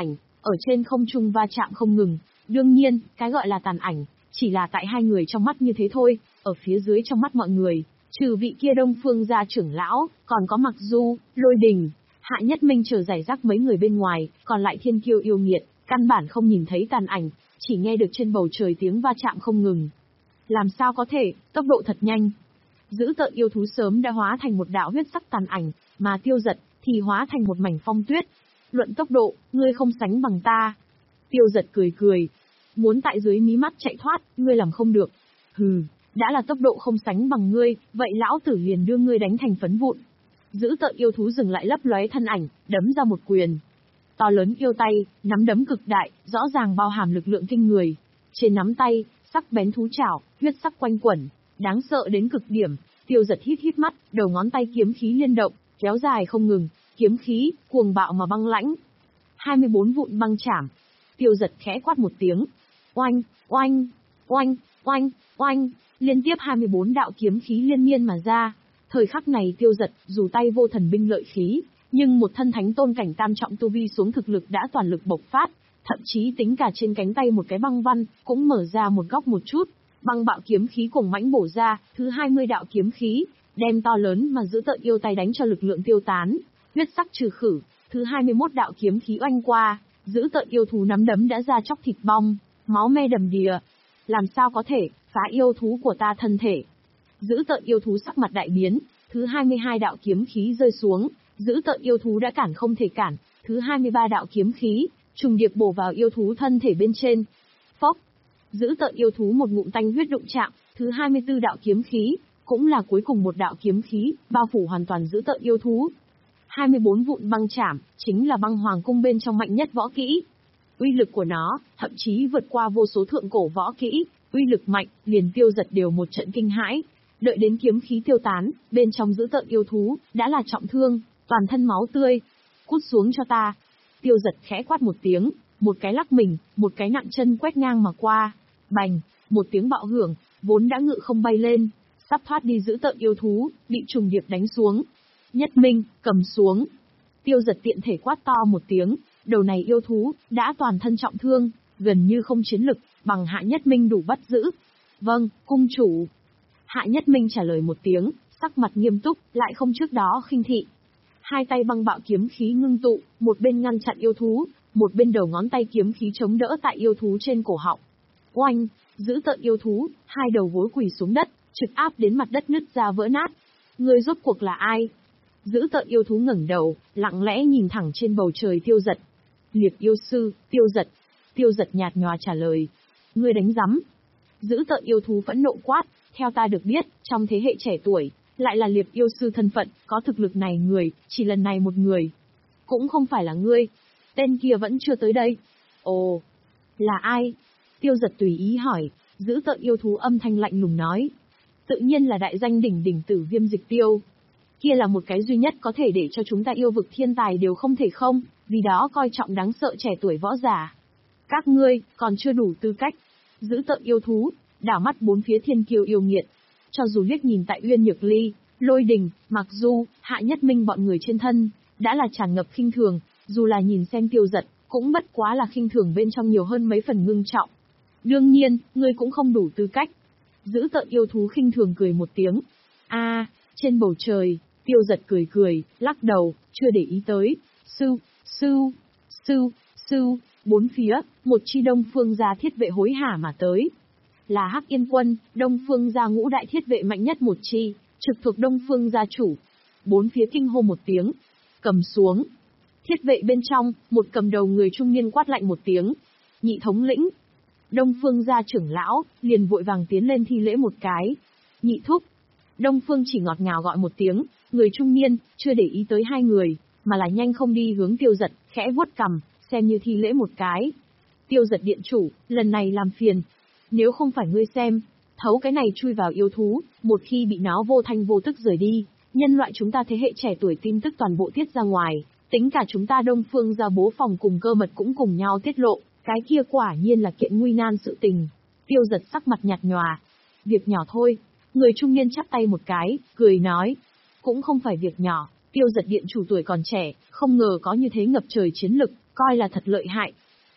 ở trên không trung va chạm không ngừng. Đương nhiên, cái gọi là tàn ảnh, chỉ là tại hai người trong mắt như thế thôi, ở phía dưới trong mắt mọi người, trừ vị kia Đông Phương gia trưởng lão, còn có Mặc Du, Lôi Đình, Hạ Nhất Minh chờ giải rác mấy người bên ngoài, còn lại thiên kiêu yêu nghiệt, căn bản không nhìn thấy tàn ảnh, chỉ nghe được trên bầu trời tiếng va chạm không ngừng. Làm sao có thể, tốc độ thật nhanh. Dữ tợn yêu thú sớm đã hóa thành một đạo huyết sắc tàn ảnh, mà Tiêu Giật thì hóa thành một mảnh phong tuyết. Luận tốc độ, ngươi không sánh bằng ta. Tiêu Giật cười cười. Muốn tại dưới mí mắt chạy thoát, ngươi làm không được. Hừ, đã là tốc độ không sánh bằng ngươi, vậy lão tử liền đưa ngươi đánh thành phấn vụn. Dữ tợn yêu thú dừng lại lấp lóe thân ảnh, đấm ra một quyền. To lớn yêu tay, nắm đấm cực đại, rõ ràng bao hàm lực lượng kinh người. Trên nắm tay, sắc bén thú chảo, huyết sắc quanh quẩn, đáng sợ đến cực điểm. Tiêu Giật hít hít mắt, đầu ngón tay kiếm khí liên động, kéo dài không ngừng, kiếm khí, cuồng bạo mà băng lãnh. hai mươi bốn vụn băng chảm. Tiêu Giật khẽ quát một tiếng. Oanh, oanh, oanh, oanh, oanh, liên tiếp hai mươi bốn đạo kiếm khí liên miên mà ra. Thời khắc này Tiêu Giật, dù tay vô thần binh lợi khí, nhưng một thân thánh tôn cảnh tam trọng tu vi xuống thực lực đã toàn lực bộc phát, thậm chí tính cả trên cánh tay một cái băng văn, cũng mở ra một góc một chút. Băng bạo kiếm khí cùng mãnh bổ ra, thứ hai mươi đạo kiếm khí, đem to lớn mà giữ tợn yêu tay đánh cho lực lượng tiêu tán, huyết sắc trừ khử, thứ hai mươi mốt đạo kiếm khí oanh qua, giữ tợn yêu thú nắm đấm đã ra chóc thịt bong, máu me đầm đìa. Làm sao có thể, phá yêu thú của ta thân thể. Giữ tợn yêu thú sắc mặt đại biến, thứ hai mươi hai đạo kiếm khí rơi xuống, giữ tợn yêu thú đã cản không thể cản, thứ hai mươi ba đạo kiếm khí, trùng điệp bổ vào yêu thú thân thể bên trên. Phốc, giữ tợn yêu thú một ngụm tanh huyết đụng chạm, thứ hai mươi tư đạo kiếm khí, cũng là cuối cùng một đạo kiếm khí, bao phủ hoàn toàn giữ tợn yêu thú. hai mươi bốn vụn băng chảm, chính là băng hoàng cung bên trong mạnh nhất võ kỹ. Uy lực của nó, thậm chí vượt qua vô số thượng cổ võ kỹ, uy lực mạnh, liền Tiêu Giật đều một trận kinh hãi. Đợi đến kiếm khí tiêu tán, bên trong giữ tợn yêu thú, đã là trọng thương, toàn thân máu tươi. Cút xuống cho ta. Tiêu Giật khẽ quát một tiếng, một cái lắc mình, một cái nặng chân quét ngang mà qua. Bành, một tiếng bạo hưởng, vốn đã ngự không bay lên, sắp thoát đi giữ tợn yêu thú, bị trùng điệp đánh xuống. Nhất Minh, cầm xuống. Tiêu Giật tiện thể quát to một tiếng, đầu này yêu thú, đã toàn thân trọng thương, gần như không chiến lực, bằng Hạ Nhất Minh đủ bắt giữ. Vâng, cung chủ. Hạ Nhất Minh trả lời một tiếng, sắc mặt nghiêm túc, lại không trước đó khinh thị. Hai tay băng bạo kiếm khí ngưng tụ, một bên ngăn chặn yêu thú, một bên đầu ngón tay kiếm khí chống đỡ tại yêu thú trên cổ họng. Oanh, giữ tợn yêu thú, hai đầu gối quỳ xuống đất, trực áp đến mặt đất nứt ra vỡ nát. Ngươi rốt cuộc là ai? Giữ tợn yêu thú ngẩng đầu, lặng lẽ nhìn thẳng trên bầu trời Tiêu Giật. Liệt yêu sư, Tiêu Giật. Tiêu Giật nhạt nhòa trả lời. Ngươi đánh rắm. Giữ tợn yêu thú phẫn nộ quát, theo ta được biết, trong thế hệ trẻ tuổi, lại là liệt yêu sư thân phận, có thực lực này người, chỉ lần này một người. Cũng không phải là ngươi. Tên kia vẫn chưa tới đây. Ồ, là ai? Tiêu Giật tùy ý hỏi, giữ tợn yêu thú âm thanh lạnh lùng nói. Tự nhiên là đại danh đỉnh đỉnh Tử Viêm Dịch Tiêu. Kia là một cái duy nhất có thể để cho chúng ta yêu vực thiên tài đều không thể không, vì đó coi trọng đáng sợ trẻ tuổi võ giả. Các ngươi, còn chưa đủ tư cách. Giữ tợn yêu thú, đảo mắt bốn phía thiên kiêu yêu nghiệt. Cho dù liếc nhìn tại Uyên Nhược Ly, Lôi Đình, Mặc Du, Hạ Nhất Minh bọn người trên thân, đã là tràn ngập khinh thường, dù là nhìn xem Tiêu Giật, cũng bất quá là khinh thường bên trong nhiều hơn mấy phần ngưng trọng. Đương nhiên, ngươi cũng không đủ tư cách. Giữ tợn yêu thú khinh thường cười một tiếng. A, à, trên bầu trời, Tiêu Giật cười cười, lắc đầu, chưa để ý tới. Sư, sư, sư, sư, bốn phía, một chi Đông Phương gia thiết vệ hối hả mà tới. Là Hắc Yên Quân, Đông Phương gia ngũ đại thiết vệ mạnh nhất một chi, trực thuộc Đông Phương gia chủ. Bốn phía kinh hô một tiếng, cầm xuống. Thiết vệ bên trong, một cầm đầu người trung niên quát lạnh một tiếng. Nhị thống lĩnh. Đông Phương gia trưởng lão, liền vội vàng tiến lên thi lễ một cái. Nhị thúc. Đông Phương chỉ ngọt ngào gọi một tiếng, người trung niên, chưa để ý tới hai người, mà là nhanh không đi hướng Tiêu Giật, khẽ vuốt cằm, xem như thi lễ một cái. Tiêu Giật điện chủ, lần này làm phiền. Nếu không phải ngươi xem, thấu cái này chui vào yêu thú, một khi bị nó vô thanh vô tức rời đi, nhân loại chúng ta thế hệ trẻ tuổi tin tức toàn bộ tiết ra ngoài, tính cả chúng ta Đông Phương gia bố phòng cùng cơ mật cũng cùng nhau tiết lộ, cái kia quả nhiên là kiện nguy nan sự tình. Tiêu Giật sắc mặt nhạt nhòa. Việc nhỏ thôi. Người trung niên chắp tay một cái, cười nói. Cũng không phải việc nhỏ, Tiêu Giật điện chủ tuổi còn trẻ, không ngờ có như thế ngập trời chiến lực, coi là thật lợi hại.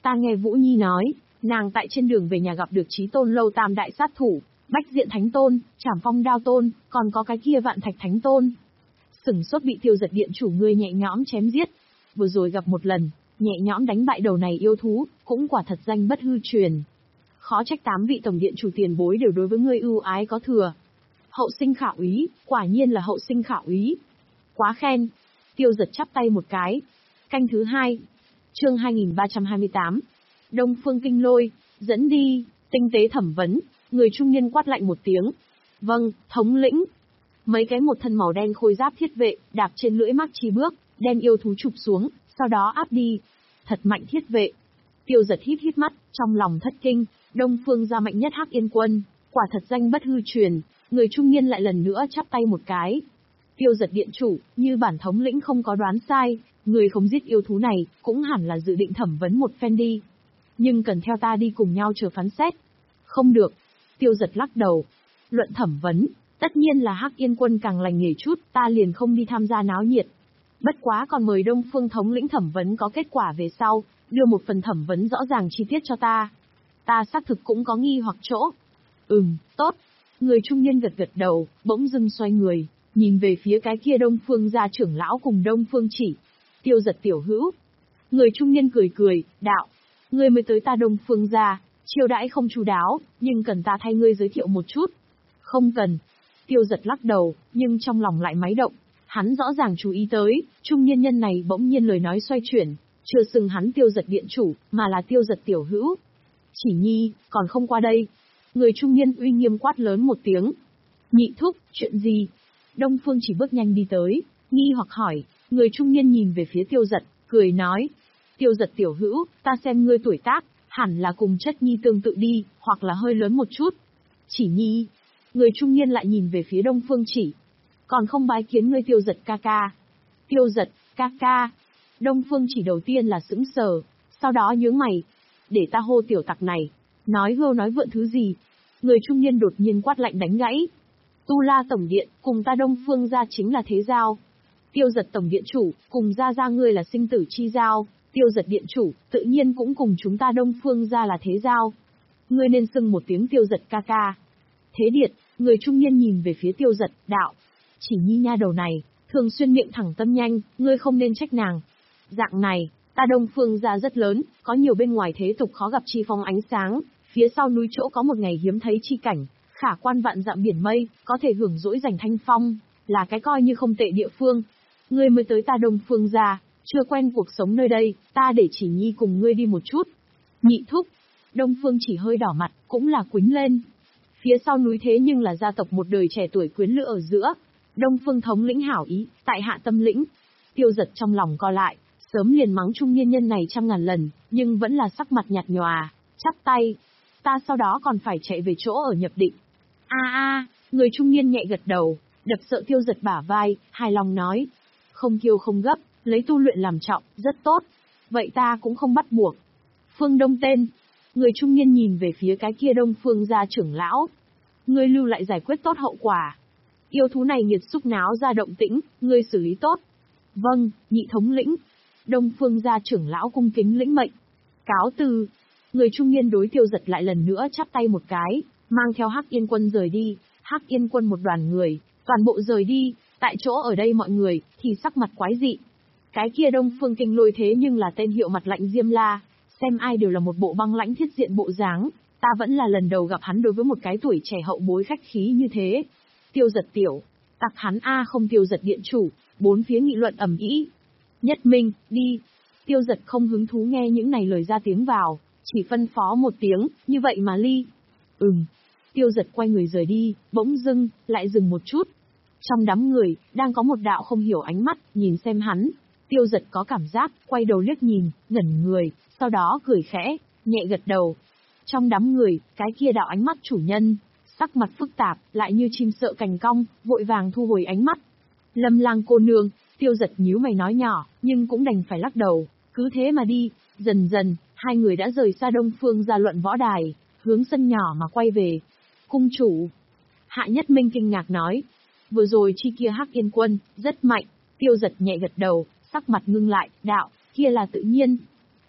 Ta nghe Vũ Nhi nói, nàng tại trên đường về nhà gặp được Chí Tôn Lâu Tam đại sát thủ, Bách Diện Thánh Tôn, Trảm Phong Đao Tôn, còn có cái kia Vạn Thạch Thánh Tôn. Sửng sốt bị Tiêu Giật điện chủ ngươi nhẹ nhõm chém giết. Vừa rồi gặp một lần, nhẹ nhõm đánh bại đầu này yêu thú, cũng quả thật danh bất hư truyền. Khó trách tám vị tổng điện chủ tiền bối đều đối với ngươi ưu ái có thừa. Hậu sinh khả úy, quả nhiên là hậu sinh khả úy. Quá khen. Tiêu Giật chắp tay một cái. Canh thứ hai. Chương hai nghìn ba trăm hai mươi tám. Đông Phương Kinh Lôi, dẫn đi, tinh tế thẩm vấn, người trung niên quát lạnh một tiếng. Vâng, thống lĩnh. Mấy cái một thân màu đen khôi giáp thiết vệ, đạp trên lưỡi mắc chi bước, đem yêu thú chụp xuống, sau đó áp đi. Thật mạnh thiết vệ. Tiêu Giật hít hít mắt, trong lòng thất kinh, Đông Phương gia mạnh nhất Hắc Yên Quân, quả thật danh bất hư truyền, người trung niên lại lần nữa chắp tay một cái. Tiêu Giật điện chủ, như bản thống lĩnh không có đoán sai, người không giết yêu thú này, cũng hẳn là dự định thẩm vấn một phen đi. Nhưng cần theo ta đi cùng nhau chờ phán xét. Không được. Tiêu Giật lắc đầu. Luận thẩm vấn, tất nhiên là Hắc Yên Quân càng lành nghề chút, ta liền không đi tham gia náo nhiệt. Bất quá còn mời Đông Phương thống lĩnh thẩm vấn có kết quả về sau, đưa một phần thẩm vấn rõ ràng chi tiết cho ta. Ta xác thực cũng có nghi hoặc chỗ. Ừm, tốt. Người trung niên gật gật đầu, bỗng dưng xoay người, nhìn về phía cái kia Đông Phương gia trưởng lão cùng Đông Phương Chỉ. Tiêu Giật tiểu hữu. Người trung niên cười cười, đạo. Ngươi mới tới ta Đông Phương gia, chiêu đãi không chu đáo, nhưng cần ta thay ngươi giới thiệu một chút. Không cần. Tiêu Giật lắc đầu, nhưng trong lòng lại máy động. Hắn rõ ràng chú ý tới, trung niên nhân này bỗng nhiên lời nói xoay chuyển, chưa xưng hắn Tiêu Giật điện chủ, mà là Tiêu Giật tiểu hữu. Chỉ Nhi, còn không qua đây. Người trung niên uy nghiêm quát lớn một tiếng. Nhị thúc, chuyện gì? Đông Phương Chỉ bước nhanh đi tới, nghi hoặc hỏi. Người trung niên nhìn về phía Tiêu Giật, cười nói. Tiêu Giật tiểu hữu, ta xem ngươi tuổi tác, hẳn là cùng chất Nhi tương tự đi, hoặc là hơi lớn một chút. Chỉ Nhi. Người trung niên lại nhìn về phía Đông Phương Chỉ. Còn không bái kiến ngươi Tiêu Giật ca ca. Tiêu Giật, ca ca. Đông Phương Chỉ đầu tiên là sững sờ, sau đó nhướng mày. Để ta hô tiểu tặc này. Nói hưu nói vượn thứ gì? Người trung niên đột nhiên quát lạnh đánh gãy. Tu La Tổng Điện, cùng ta Đông Phương gia chính là thế giao. Tiêu Giật Tổng Điện chủ, cùng gia gia ngươi là sinh tử chi giao. Tiêu Giật Điện chủ, tự nhiên cũng cùng chúng ta Đông Phương gia là thế giao. Ngươi nên xưng một tiếng Tiêu Giật ca ca. Thế Điện, người trung niên nhìn về phía Tiêu Giật, đạo. Chỉ Nhi nha đầu này, thường xuyên miệng thẳng tâm nhanh, ngươi không nên trách nàng. Dạng này, ta Đông Phương gia rất lớn, có nhiều bên ngoài thế tục khó gặp chi phong ánh sáng, phía sau núi chỗ có một ngày hiếm thấy chi cảnh, khả quan vạn dặm biển mây, có thể hưởng dỗi dành thanh phong, là cái coi như không tệ địa phương. Ngươi mới tới ta Đông Phương gia, chưa quen cuộc sống nơi đây, ta để Chỉ Nhi cùng ngươi đi một chút. Nhị thúc, Đông Phương Chỉ hơi đỏ mặt, cũng là quýnh lên. Phía sau núi thế nhưng là gia tộc một đời trẻ tuổi quyến lữ ở giữa. Đông Phương thống lĩnh hảo ý, tại hạ tâm lĩnh. Tiêu Giật trong lòng co lại, sớm liền mắng trung niên nhân này trăm ngàn lần, nhưng vẫn là sắc mặt nhạt nhòa, chắp tay. Ta sau đó còn phải chạy về chỗ ở nhập định. A a, người trung niên nhẹ gật đầu, đập sợ Tiêu Giật bả vai, hài lòng nói. Không kiêu không gấp, lấy tu luyện làm trọng, rất tốt. Vậy ta cũng không bắt buộc. Phương Đông tên. Người trung niên nhìn về phía cái kia Đông Phương gia trưởng lão. Ngươi lưu lại giải quyết tốt hậu quả. Yêu thú này nghiệt xúc náo ra động tĩnh, ngươi xử lý tốt. Vâng, nhị thống lĩnh. Đông Phương gia trưởng lão cung kính lĩnh mệnh. Cáo từ. Người trung niên đối Tiêu Giật lại lần nữa chắp tay một cái, mang theo Hắc Yên Quân rời đi. Hắc Yên Quân một đoàn người, toàn bộ rời đi, tại chỗ ở đây mọi người, thì sắc mặt quái dị. Cái kia Đông Phương Kinh Lôi thế nhưng là tên hiệu mặt lạnh Diêm La, xem ai đều là một bộ băng lãnh thiết diện bộ dáng, ta vẫn là lần đầu gặp hắn đối với một cái tuổi trẻ hậu bối khách khí như thế. Tiêu Giật tiểu, tặc hắn a không Tiêu Giật điện chủ, bốn phía nghị luận ầm ĩ. Nhất Minh, đi. Tiêu Giật không hứng thú nghe những này lời ra tiếng vào, chỉ phân phó một tiếng, như vậy mà ly. Ừm. Tiêu Giật quay người rời đi, bỗng dưng, lại dừng một chút. Trong đám người, đang có một đạo không hiểu ánh mắt, nhìn xem hắn. Tiêu Giật có cảm giác, quay đầu liếc nhìn, ngẩn người, sau đó cười khẽ, nhẹ gật đầu. Trong đám người, cái kia đạo ánh mắt chủ nhân, sắc mặt phức tạp, lại như chim sợ cành cong, vội vàng thu hồi ánh mắt. Lâm Lang cô nương. Tiêu Giật nhíu mày nói nhỏ, nhưng cũng đành phải lắc đầu, cứ thế mà đi. Dần dần, hai người đã rời xa Đông Phương gia luận võ đài, hướng sân nhỏ mà quay về. Cung chủ. Hạ Nhất Minh kinh ngạc nói. Vừa rồi chi kia Hắc Yên Quân, rất mạnh. Tiêu Giật nhẹ gật đầu, sắc mặt ngưng lại, đạo, kia là tự nhiên.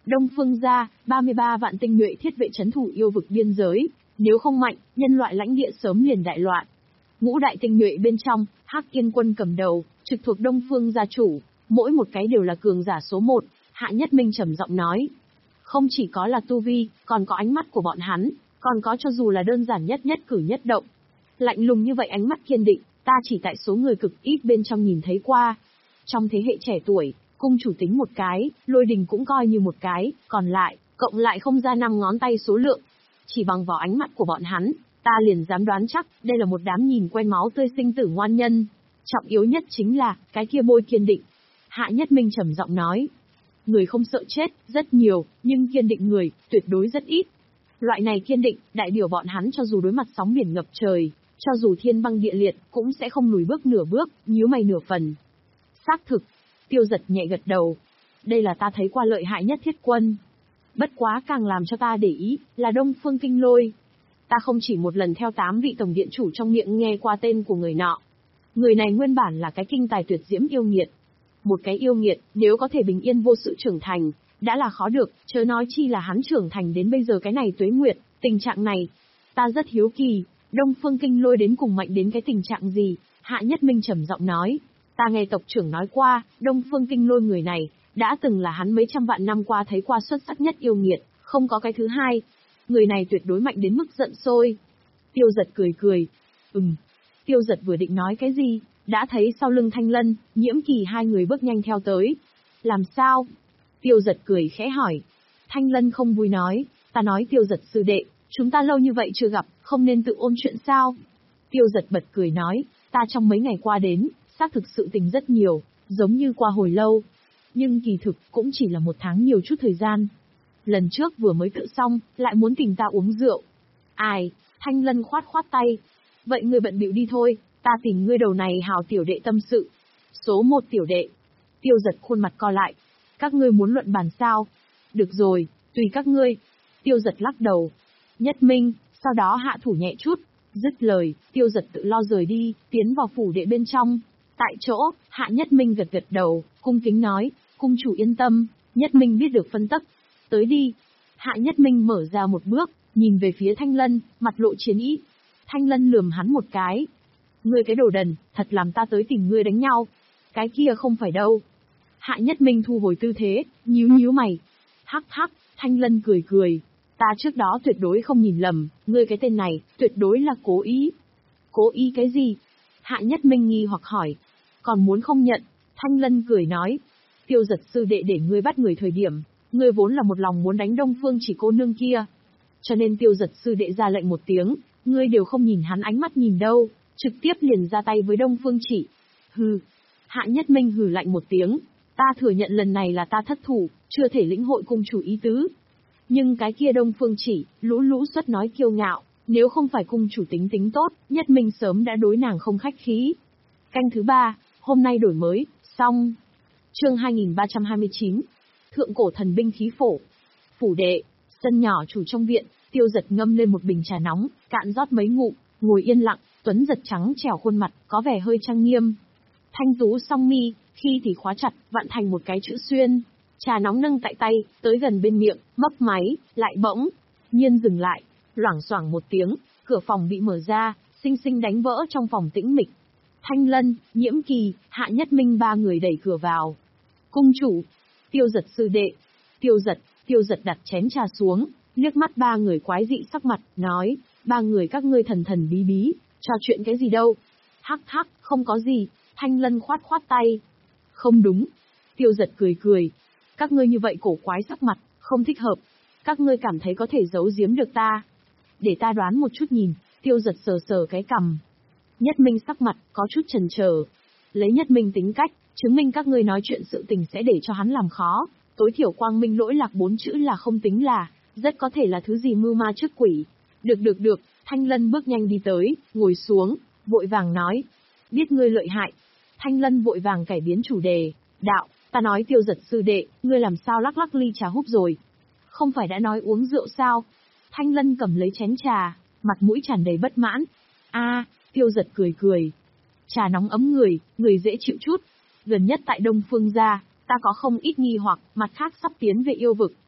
Đông Phương gia, ba mươi ba vạn tinh nhuệ thiết vệ trấn thủ yêu vực biên giới, nếu không mạnh, nhân loại lãnh địa sớm liền đại loạn. Ngũ đại tinh nhuệ bên trong, Hắc Yên Quân cầm đầu, trực thuộc Đông Phương gia chủ, mỗi một cái đều là cường giả số một, Hạ Nhất Minh trầm giọng nói. Không chỉ có là tu vi, còn có ánh mắt của bọn hắn, còn có cho dù là đơn giản nhất nhất cử nhất động. Lạnh lùng như vậy ánh mắt kiên định, ta chỉ tại số người cực ít bên trong nhìn thấy qua. Trong thế hệ trẻ tuổi, cung chủ tính một cái, Lôi Đình cũng coi như một cái, còn lại, cộng lại không ra năm ngón tay số lượng. Chỉ bằng vào ánh mắt của bọn hắn, ta liền dám đoán chắc, đây là một đám nhìn quen máu tươi sinh tử ngoan nhân. Trọng yếu nhất chính là, cái kia bôi kiên định. Hạ Nhất Minh trầm giọng nói. Người không sợ chết, rất nhiều, nhưng kiên định người, tuyệt đối rất ít. Loại này kiên định, đại biểu bọn hắn cho dù đối mặt sóng biển ngập trời, cho dù thiên băng địa liệt, cũng sẽ không lùi bước nửa bước, nhíu mày nửa phần. Xác thực, Tiêu Giật nhẹ gật đầu. Đây là ta thấy qua lợi hại nhất thiết quân. Bất quá càng làm cho ta để ý, là Đông Phương Kinh Lôi. Ta không chỉ một lần theo tám vị tổng điện chủ trong miệng nghe qua tên của người nọ. Người này nguyên bản là cái kinh tài tuyệt diễm yêu nghiệt. Một cái yêu nghiệt, nếu có thể bình yên vô sự trưởng thành, đã là khó được, chớ nói chi là hắn trưởng thành đến bây giờ cái này tuế nguyệt, tình trạng này. Ta rất hiếu kỳ, Đông Phương Kinh Lôi đến cùng mạnh đến cái tình trạng gì? Hạ Nhất Minh trầm giọng nói. Ta nghe tộc trưởng nói qua, Đông Phương Kinh Lôi người này, đã từng là hắn mấy trăm vạn năm qua thấy qua xuất sắc nhất yêu nghiệt, không có cái thứ hai. Người này tuyệt đối mạnh đến mức giận sôi. Tiêu Giật cười cười. Ừm. Tiêu Giật vừa định nói cái gì, đã thấy sau lưng Thanh Lân, Nhiễm Kỳ hai người bước nhanh theo tới. Làm sao? Tiêu Giật cười khẽ hỏi. Thanh Lân không vui nói, ta nói Tiêu Giật sư đệ, chúng ta lâu như vậy chưa gặp, không nên tự ôn chuyện sao? Tiêu Giật bật cười nói, ta trong mấy ngày qua đến, xác thực sự tình rất nhiều, giống như qua hồi lâu. Nhưng kỳ thực cũng chỉ là một tháng nhiều chút thời gian. Lần trước vừa mới tự xong, lại muốn tìm ta uống rượu. Ai? Thanh Lân khoát khoát tay. Vậy ngươi bận bịu đi thôi, ta tìm ngươi đầu này hào tiểu đệ tâm sự. Số một tiểu đệ. Tiêu Giật khuôn mặt co lại. Các ngươi muốn luận bàn sao? Được rồi, tùy các ngươi. Tiêu Giật lắc đầu. Nhất Minh, sau đó hạ thủ nhẹ chút. Dứt lời, Tiêu Giật tự lo rời đi, tiến vào phủ đệ bên trong. Tại chỗ, Hạ Nhất Minh gật gật đầu, cung kính nói, cung chủ yên tâm, Nhất Minh biết được phân tắc. Tới đi. Hạ Nhất Minh mở ra một bước, nhìn về phía Thanh Lân, mặt lộ chiến ý. Thanh Lân lườm hắn một cái. Ngươi cái đồ đần, thật làm ta tới tìm ngươi đánh nhau. Cái kia không phải đâu. Hạ Nhất Minh thu hồi tư thế, nhíu nhíu mày. Hắc hắc, Thanh Lân cười cười. Ta trước đó tuyệt đối không nhìn lầm, ngươi cái tên này, tuyệt đối là cố ý. Cố ý cái gì? Hạ Nhất Minh nghi hoặc hỏi. Còn muốn không nhận? Thanh Lân cười nói. Tiêu Giật sư đệ để ngươi bắt người thời điểm, ngươi vốn là một lòng muốn đánh Đông Phương Chỉ cô nương kia. Cho nên Tiêu Giật sư đệ ra lệnh một tiếng, ngươi đều không nhìn hắn ánh mắt nhìn đâu, trực tiếp liền ra tay với Đông Phương Chỉ. Hừ. Hạ Nhất Minh hừ lạnh một tiếng. Ta thừa nhận lần này là ta thất thủ, chưa thể lĩnh hội cung chủ ý tứ. Nhưng cái kia Đông Phương Chỉ, lũ lũ xuất nói kiêu ngạo, nếu không phải cung chủ tính tính tốt, Nhất Minh sớm đã đối nàng không khách khí. Canh thứ ba, hôm nay đổi mới, xong. Chương hai nghìn ba trăm hai mươi chín. Thượng cổ thần binh khí phổ. Phủ đệ, sân nhỏ chủ trong viện, Tiêu Giật ngâm lên một bình trà nóng, cạn rót mấy ngụm, ngồi yên lặng, tuấn giật trắng trẻo khuôn mặt, có vẻ hơi trang nghiêm. Thanh tú song mi, khi thì khóa chặt, vặn thành một cái chữ xuyên. Trà nóng nâng tại tay, tới gần bên miệng, mấp máy, lại bỗng nhiên dừng lại, loảng xoảng một tiếng, cửa phòng bị mở ra, xinh xinh đánh vỡ trong phòng tĩnh mịch. Thanh Lân, Nhiễm Kỳ, Hạ Nhất Minh ba người đẩy cửa vào. Cung chủ, Tiêu Giật sư đệ. Tiêu Giật, Tiêu Giật đặt chén trà xuống, liếc mắt ba người quái dị sắc mặt, nói, ba người các ngươi thần thần bí bí, trò chuyện cái gì đâu? Hắc hắc, không có gì. Thanh Lân khoát khoát tay. Không đúng. Tiêu Giật cười cười. Các ngươi như vậy cổ quái sắc mặt, không thích hợp. Các ngươi cảm thấy có thể giấu giếm được ta. Để ta đoán một chút nhìn. Tiêu Giật sờ sờ cái cằm. Nhất Minh sắc mặt, có chút chần chờ. Lấy Nhất Minh tính cách, chứng minh các ngươi nói chuyện sự tình sẽ để cho hắn làm khó. Tối thiểu quang minh lỗi lạc bốn chữ là không tính là, rất có thể là thứ gì mưu ma trước quỷ. Được được được, Thanh Lân bước nhanh đi tới, ngồi xuống, vội vàng nói. Biết ngươi lợi hại. Thanh Lân vội vàng cải biến chủ đề. Đạo, ta nói Tiêu Giật sư đệ, ngươi làm sao lắc lắc ly trà húp rồi? Không phải đã nói uống rượu sao? Thanh Lân cầm lấy chén trà, mặt mũi tràn đầy bất mãn. A, Tiêu Giật cười cười. Trà nóng ấm người, người dễ chịu chút. Gần nhất tại Đông Phương gia, ta có không ít nghi hoặc, mặt khác sắp tiến về yêu vực,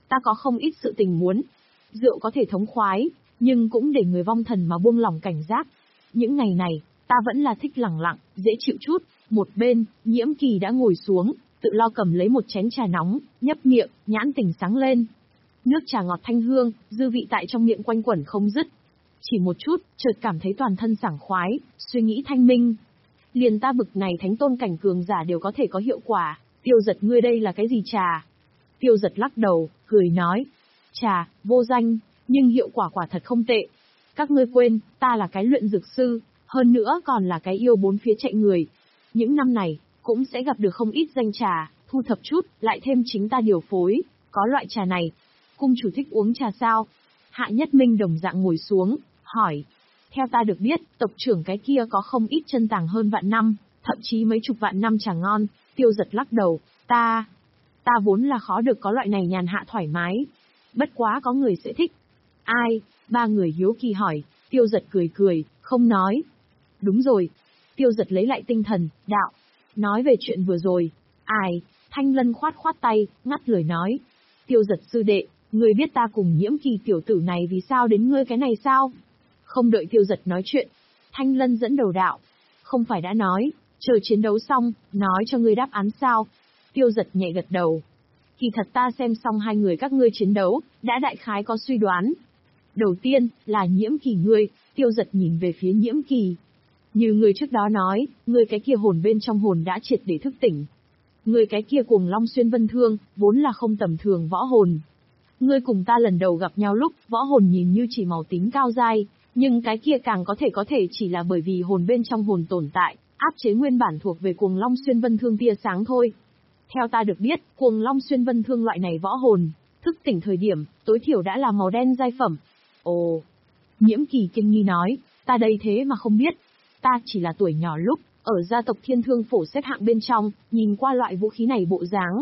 Ta có không ít sự tình muốn. Rượu có thể thống khoái, nhưng cũng để người vong thần mà buông lỏng cảnh giác. Những ngày này, ta vẫn là thích lẳng lặng, dễ chịu chút. Một bên, Nhiễm Kỳ đã ngồi xuống, tự lo cầm lấy một chén trà nóng, nhấp miệng, nhãn tình sáng lên. Nước trà ngọt thanh hương, dư vị tại trong miệng quanh quẩn không dứt. Chỉ một chút, chợt cảm thấy toàn thân sảng khoái, suy nghĩ thanh minh. Liền ta bực này thánh tôn cảnh cường giả đều có thể có hiệu quả, Tiêu Giật ngươi đây là cái gì trà? Tiêu Giật lắc đầu, cười nói. Trà, vô danh, nhưng hiệu quả quả thật không tệ. Các ngươi quên, ta là cái luyện dược sư, hơn nữa còn là cái yêu bốn phía chạy người. Những năm này, cũng sẽ gặp được không ít danh trà, thu thập chút, lại thêm chính ta điều phối, có loại trà này. Cung chủ thích uống trà sao? Hạ Nhất Minh đồng dạng ngồi xuống, hỏi. Theo ta được biết, tộc trưởng cái kia có không ít chân tàng hơn vạn năm, thậm chí mấy chục vạn năm trà ngon. Tiêu Giật lắc đầu, ta... Ta vốn là khó được có loại này nhàn hạ thoải mái. Bất quá có người sẽ thích. Ai? Ba người hiếu kỳ hỏi. Tiêu Giật cười cười, không nói. Đúng rồi. Tiêu Giật lấy lại tinh thần, đạo. Nói về chuyện vừa rồi. Ai? Thanh Lân khoát khoát tay, ngắt lời nói. Tiêu Giật sư đệ, ngươi biết ta cùng Nhiễm Kỳ tiểu tử này vì sao đến ngươi cái này sao? Không đợi Tiêu Giật nói chuyện. Thanh Lân dẫn đầu đạo. Không phải đã nói, chờ chiến đấu xong, nói cho ngươi đáp án sao? Tiêu Giật nhẹ gật đầu. Kỳ thật ta xem xong hai người các ngươi chiến đấu, đã đại khái có suy đoán. Đầu tiên, là Nhiễm Kỳ ngươi. Tiêu Giật nhìn về phía Nhiễm Kỳ. Như ngươi trước đó nói, ngươi cái kia hồn bên trong hồn đã triệt để thức tỉnh. Ngươi cái kia Cuồng Long Xuyên Vân Thương, vốn là không tầm thường võ hồn. Ngươi cùng ta lần đầu gặp nhau lúc, võ hồn nhìn như chỉ màu tím cao dai, nhưng cái kia càng có thể có thể chỉ là bởi vì hồn bên trong hồn tồn tại, áp chế nguyên bản thuộc về Cuồng Long Xuyên Vân Thương tia sáng thôi. Theo ta được biết, Cuồng Long Xuyên Vân Thương loại này võ hồn, thức tỉnh thời điểm, tối thiểu đã là màu đen giai phẩm. Ồ! Nhiễm Kỳ kinh nghi nói, ta đây thế mà không biết. Ta chỉ là tuổi nhỏ lúc, ở gia tộc Thiên Thương Phổ xếp hạng bên trong, nhìn qua loại vũ khí này bộ dáng.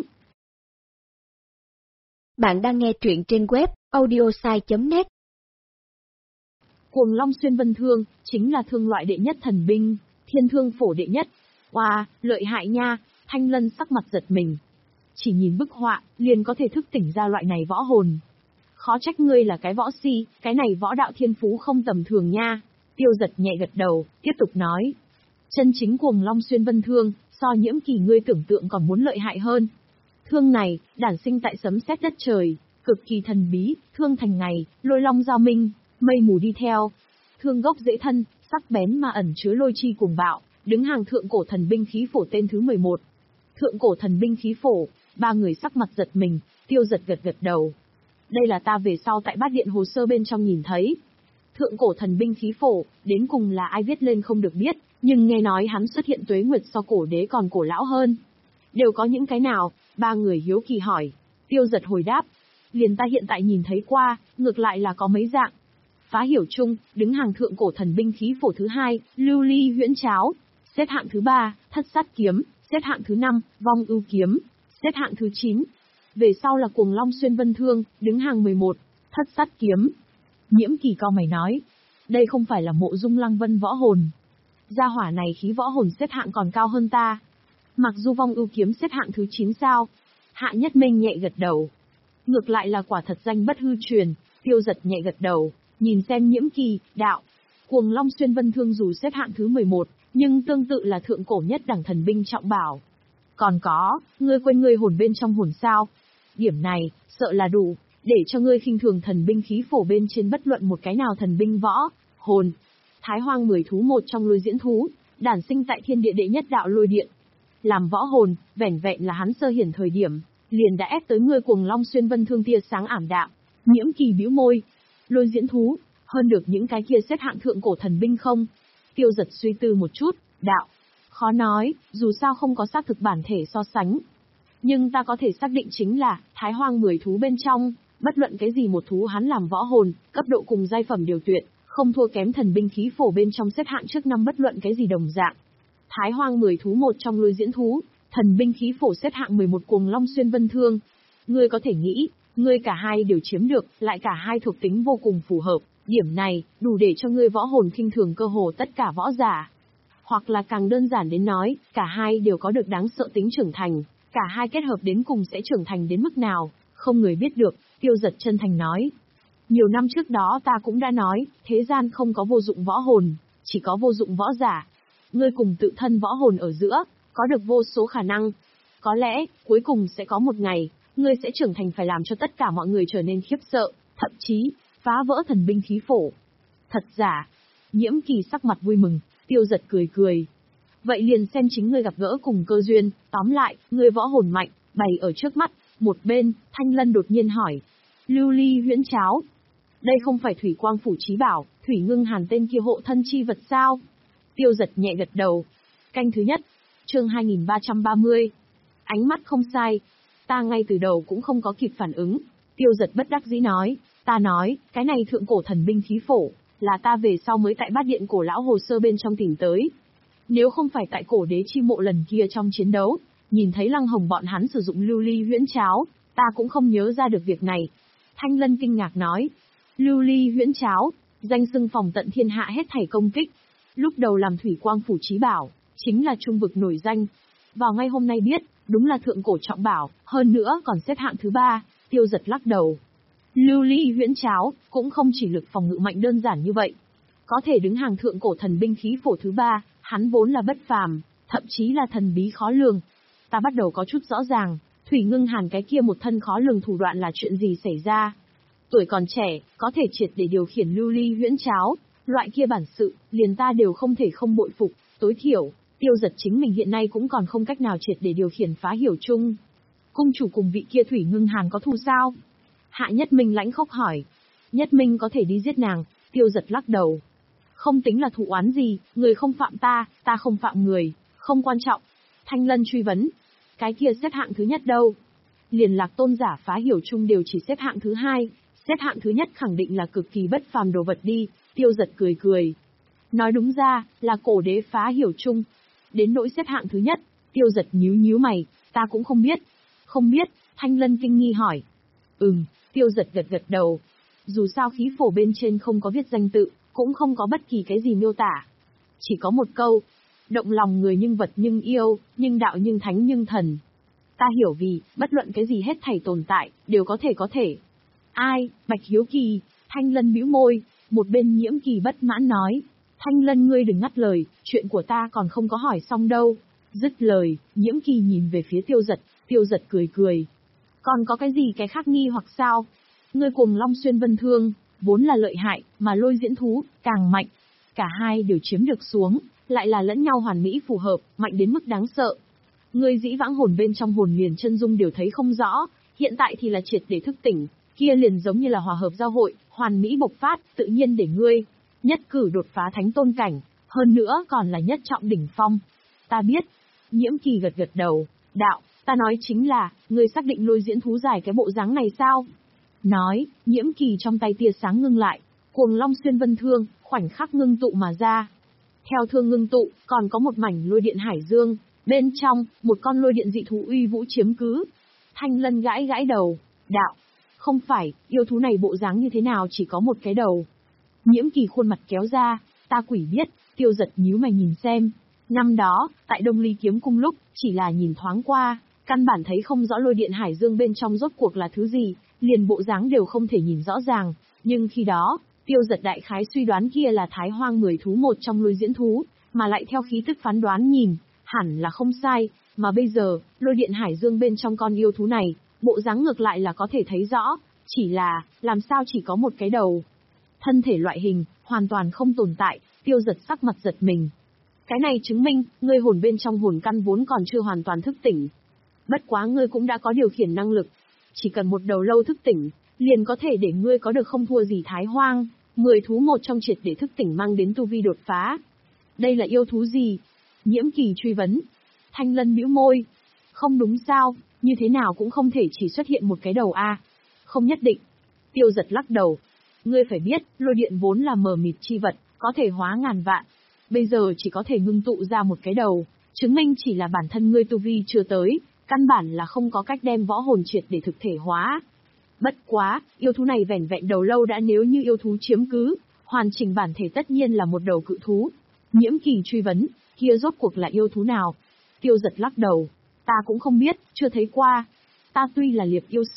Bạn đang nghe truyện trên web audiosai chấm net. Cuồng Long Xuyên Vân Thương, chính là thương loại đệ nhất thần binh, Thiên Thương Phổ đệ nhất. Wow, lợi hại nha, Thanh Lân sắc mặt giật mình. Chỉ nhìn bức họa, liền có thể thức tỉnh ra loại này võ hồn. Khó trách ngươi là cái võ si, cái này võ đạo thiên phú không tầm thường nha. Tiêu Giật nhẹ gật đầu, tiếp tục nói. Chân chính Cuồng Long Xuyên Vân Thương, so Nhiễm Kỳ ngươi tưởng tượng còn muốn lợi hại hơn. Thương này, đản sinh tại sấm sét đất trời, cực kỳ thần bí, thương thành ngày, lôi long giao minh, mây mù đi theo. Thương gốc dễ thân, sắc bén mà ẩn chứa lôi chi cuồng bạo, đứng hàng thượng cổ thần binh khí phổ tên thứ mười một. Thượng cổ thần binh khí phổ, ba người sắc mặt giật mình, Tiêu Giật gật gật đầu. Đây là ta về sau tại bát điện hồ sơ bên trong nhìn thấy. Thượng cổ thần binh khí phổ, đến cùng là ai viết lên không được biết, nhưng nghe nói hắn xuất hiện tuế nguyệt so cổ đế còn cổ lão hơn. Đều có những cái nào? Ba người hiếu kỳ hỏi. Tiêu Giật hồi đáp. Liền ta hiện tại nhìn thấy qua, ngược lại là có mấy dạng. Phá hiểu chung, đứng hàng thượng cổ thần binh khí phổ thứ hai, lưu ly huyễn cháo. Xếp hạng thứ ba, thất sát kiếm. Xếp hạng thứ năm, vong ưu kiếm. Xếp hạng thứ chín. Về sau là Cuồng Long Xuyên Vân Thương, đứng hàng mười một, thất sát kiếm. Nhiễm Kỳ cau mày nói. Đây không phải là Mộ Dung Lăng Vân võ hồn. Gia hỏa này khí võ hồn xếp hạng còn cao hơn ta. Mặc dù vong ưu kiếm xếp hạng thứ chín sao? Hạ Nhất Minh nhẹ gật đầu. Ngược lại là quả thật danh bất hư truyền. Tiêu Giật nhẹ gật đầu, nhìn xem Nhiễm Kỳ, đạo. Cuồng Long Xuyên Vân Thương dù xếp hạng thứ mười một, nhưng tương tự là thượng cổ nhất đẳng thần binh trọng bảo. Còn có, ngươi quên ngươi hồn bên trong hồn sao? Điểm này, sợ là đủ, để cho ngươi khinh thường thần binh khí phổ bên trên bất luận một cái nào thần binh võ, hồn. Thái Hoang mười thú một trong lôi diễn thú, đản sinh tại thiên địa đệ nhất đạo lôi điện. Làm võ hồn, vẻn vẹn là hắn sơ hiển thời điểm, liền đã ép tới ngươi Cuồng Long Xuyên Vân Thương tia sáng ảm đạm. Nhiễm Kỳ bĩu môi, lôi diễn thú, hơn được những cái kia xếp hạng thượng cổ thần binh không? Tiêu Giật suy tư một chút, đạo. Khó nói, dù sao không có xác thực bản thể so sánh. Nhưng ta có thể xác định chính là, Thái Hoang mười thú bên trong, bất luận cái gì một thú hắn làm võ hồn, cấp độ cùng giai phẩm điều tuyệt, không thua kém thần binh khí phổ bên trong xếp hạng trước năm bất luận cái gì đồng dạng. Thái Hoang mười thú một trong lôi diễn thú, thần binh khí phổ xếp hạng mười một Cuồng Long Xuyên Vân Thương. Ngươi có thể nghĩ, ngươi cả hai đều chiếm được, lại cả hai thuộc tính vô cùng phù hợp, điểm này, đủ để cho ngươi võ hồn khinh thường cơ hồ tất cả võ giả. Hoặc là càng đơn giản đến nói, cả hai đều có được đáng sợ tính trưởng thành, cả hai kết hợp đến cùng sẽ trưởng thành đến mức nào, không người biết được. Tiêu Giật chân thành nói. Nhiều năm trước đó ta cũng đã nói, thế gian không có vô dụng võ hồn, chỉ có vô dụng võ giả. Ngươi cùng tự thân võ hồn ở giữa, có được vô số khả năng. Có lẽ, cuối cùng sẽ có một ngày, ngươi sẽ trưởng thành phải làm cho tất cả mọi người trở nên khiếp sợ, thậm chí, phá vỡ thần binh khí phổ. Thật giả. Nhiễm Kỳ sắc mặt vui mừng, Tiêu Giật cười cười. Vậy liền xem chính ngươi gặp gỡ cùng cơ duyên, tóm lại, ngươi võ hồn mạnh, bày ở trước mắt. Một bên, Thanh Lân đột nhiên hỏi. Lưu ly huyễn cháo. Đây không phải Thủy Quang Phủ Chí Bảo, Thủy Ngưng Hàn tên kia hộ thân chi vật sao? Tiêu Giật nhẹ gật đầu. Canh thứ nhất, chương hai nghìn ba trăm ba mươi. Ánh mắt không sai. Ta ngay từ đầu cũng không có kịp phản ứng. Tiêu Giật bất đắc dĩ nói. Ta nói, cái này thượng cổ thần binh khí phổ, là ta về sau mới tại bát điện cổ lão hồ sơ bên trong tìm tới. Nếu không phải tại cổ đế chi mộ lần kia trong chiến đấu, nhìn thấy Lăng Hồng bọn hắn sử dụng lưu ly huyễn cháo, ta cũng không nhớ ra được việc này. Thanh Lân kinh ngạc nói. Lưu ly huyễn cháo, danh xưng phòng tận thiên hạ hết thảy công kích. Lúc đầu làm Thủy Quang Phủ Chí Bảo, chính là trung vực nổi danh. Vào ngay hôm nay biết, đúng là thượng cổ trọng bảo, hơn nữa còn xếp hạng thứ ba. Tiêu Giật lắc đầu. Lưu ly huyễn cháo, cũng không chỉ lực phòng ngự mạnh đơn giản như vậy. Có thể đứng hàng thượng cổ thần binh khí phổ thứ ba, hắn vốn là bất phàm, thậm chí là thần bí khó lường. Ta bắt đầu có chút rõ ràng, Thủy Ngưng Hàn cái kia một thân khó lường thủ đoạn là chuyện gì xảy ra. Tuổi còn trẻ, có thể triệt để điều khiển lưu ly huyễn cháo, loại kia bản sự, liền ta đều không thể không bội phục, tối thiểu, Tiêu Giật chính mình hiện nay cũng còn không cách nào triệt để điều khiển phá hiểu chung. Cung chủ cùng vị kia Thủy Ngưng Hàn có thù sao? Hạ Nhất Minh lãnh khốc hỏi. Nhất Minh có thể đi giết nàng, Tiêu Giật lắc đầu. Không tính là thù oán gì, người không phạm ta, ta không phạm người, không quan trọng. Thanh Lân truy vấn. Cái kia xếp hạng thứ nhất đâu? Liền Lạc tôn giả phá hiểu chung đều chỉ xếp hạng thứ hai, xếp hạng thứ nhất khẳng định là cực kỳ bất phàm đồ vật đi, Tiêu Giật cười cười. Nói đúng ra, là cổ đế phá hiểu chung. Đến nỗi xếp hạng thứ nhất, Tiêu Giật nhíu nhíu mày, ta cũng không biết. Không biết, Thanh Lân kinh nghi hỏi. Ừm, Tiêu Giật gật gật đầu. Dù sao khí phổ bên trên không có viết danh tự, cũng không có bất kỳ cái gì miêu tả. Chỉ có một câu, động lòng người nhưng vật nhưng yêu, nhưng đạo nhưng thánh nhưng thần. Ta hiểu vì, bất luận cái gì hết thảy tồn tại, đều có thể có thể. Ai, Bạch Hiếu Kỳ, Thanh Lân bĩu môi, một bên Nhiễm Kỳ bất mãn nói. Thanh Lân ngươi đừng ngắt lời, chuyện của ta còn không có hỏi xong đâu. Dứt lời, Nhiễm Kỳ nhìn về phía Tiêu Giật, Tiêu Giật cười cười. Còn có cái gì cái khác nghi hoặc sao? Ngươi cùng Long Xuyên Vân Thương, vốn là lợi hại, mà Lôi Diễn Thú, càng mạnh. Cả hai đều chiếm được xuống, lại là lẫn nhau hoàn mỹ phù hợp, mạnh đến mức đáng sợ. Ngươi dĩ vãng hồn bên trong hồn liền chân dung đều thấy không rõ, hiện tại thì là triệt để thức tỉnh, kia liền giống như là hòa hợp giao hội, hoàn mỹ bộc phát, tự nhiên để ngươi nhất cử đột phá thánh tôn cảnh, hơn nữa còn là nhất trọng đỉnh phong. Ta biết. Nhiễm Kỳ gật gật đầu, đạo, ta nói chính là, ngươi xác định Lôi Diễn Thú dài cái bộ dáng này sao? Nói, Nhiễm Kỳ trong tay tia sáng ngưng lại, cuồng Long Xuyên Vân Thương, khoảnh khắc ngưng tụ mà ra. Theo thương ngưng tụ, còn có một mảnh lôi điện hải dương, bên trong, một con lôi điện dị thú uy vũ chiếm cứ. Thanh Lân gãi gãi đầu, đạo, không phải, yêu thú này bộ dáng như thế nào chỉ có một cái đầu. Nhiễm Kỳ khuôn mặt kéo ra, ta quỷ biết, Tiêu Giật nhíu mày nhìn xem. Năm đó, tại Đông Ly Kiếm Cung lúc, chỉ là nhìn thoáng qua, căn bản thấy không rõ lôi điện hải dương bên trong rốt cuộc là thứ gì, liền bộ dáng đều không thể nhìn rõ ràng, nhưng khi đó, Tiêu Giật đại khái suy đoán kia là Thái Hoang mười thú một trong Lôi Diễn Thú, mà lại theo khí tức phán đoán nhìn, hẳn là không sai, mà bây giờ, lôi điện hải dương bên trong con yêu thú này, bộ dáng ngược lại là có thể thấy rõ, chỉ là, làm sao chỉ có một cái đầu. Thân thể loại hình, hoàn toàn không tồn tại, Tiêu Giật sắc mặt giật mình. Cái này chứng minh, ngươi hồn bên trong hồn căn vốn còn chưa hoàn toàn thức tỉnh. Bất quá ngươi cũng đã có điều khiển năng lực. Chỉ cần một đầu lâu thức tỉnh, liền có thể để ngươi có được không thua gì Thái Hoang, mười thú một trong triệt để thức tỉnh mang đến tu vi đột phá. Đây là yêu thú gì? Nhiễm Kỳ truy vấn. Thanh Lân bĩu môi. Không đúng sao, như thế nào cũng không thể chỉ xuất hiện một cái đầu a. À? Không nhất định. Tiêu Giật lắc đầu. Ngươi phải biết, lôi điện vốn là mờ mịt chi vật, có thể hóa ngàn vạn. Bây giờ chỉ có thể ngưng tụ ra một cái đầu, chứng minh chỉ là bản thân ngươi tu vi chưa tới, căn bản là không có cách đem võ hồn triệt để thực thể hóa. Bất quá, yêu thú này vẻn vẹn đầu lâu đã nếu như yêu thú chiếm cứ, hoàn chỉnh bản thể tất nhiên là một đầu cự thú. Nhiễm Kỳ truy vấn, kia rốt cuộc là yêu thú nào? Tiêu Giật lắc đầu, ta cũng không biết, chưa thấy qua. Ta tuy là liệp yêu sư,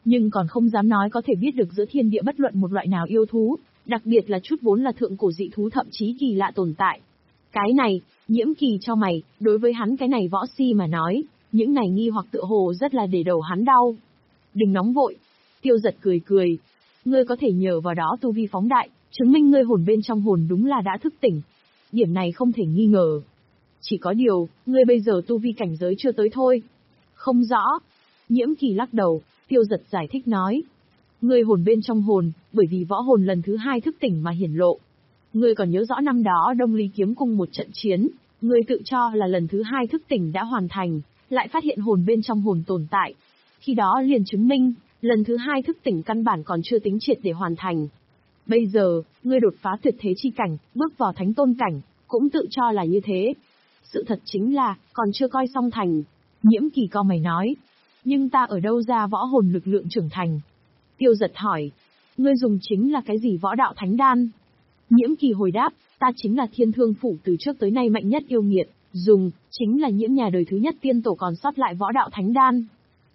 nhưng còn không dám nói có thể biết được giữa thiên địa bất luận một loại nào yêu thú, đặc biệt là chút vốn là thượng cổ dị thú thậm chí kỳ lạ tồn tại. Cái này, Nhiễm Kỳ cho mày, đối với hắn cái này võ si mà nói, những này nghi hoặc tựa hồ rất là để đầu hắn đau. Đừng nóng vội. Tiêu Giật cười cười. Ngươi có thể nhờ vào đó tu vi phóng đại, chứng minh ngươi hồn bên trong hồn đúng là đã thức tỉnh. Điểm này không thể nghi ngờ. Chỉ có điều, ngươi bây giờ tu vi cảnh giới chưa tới thôi. Không rõ. Nhiễm Kỳ lắc đầu, Tiêu Giật giải thích nói. Ngươi hồn bên trong hồn, bởi vì võ hồn lần thứ hai thức tỉnh mà hiển lộ. Ngươi còn nhớ rõ năm đó Đông Ly Kiếm Cung một trận chiến, ngươi tự cho là lần thứ hai thức tỉnh đã hoàn thành, lại phát hiện hồn bên trong hồn tồn tại. Khi đó liền chứng minh, lần thứ hai thức tỉnh căn bản còn chưa tính triệt để hoàn thành. Bây giờ, ngươi đột phá tuyệt thế chi cảnh, bước vào thánh tôn cảnh, cũng tự cho là như thế. Sự thật chính là, còn chưa coi xong thành. Nhiễm Kỳ co mày nói. Nhưng ta ở đâu ra võ hồn lực lượng trưởng thành? Tiêu Giật hỏi. Ngươi dùng chính là cái gì võ đạo thánh đan? Nhiễm Kỳ hồi đáp, ta chính là Thiên Thương Phủ từ trước tới nay mạnh nhất yêu nghiệt, dùng, chính là nhiễm nhà đời thứ nhất tiên tổ còn sót lại võ đạo thánh đan.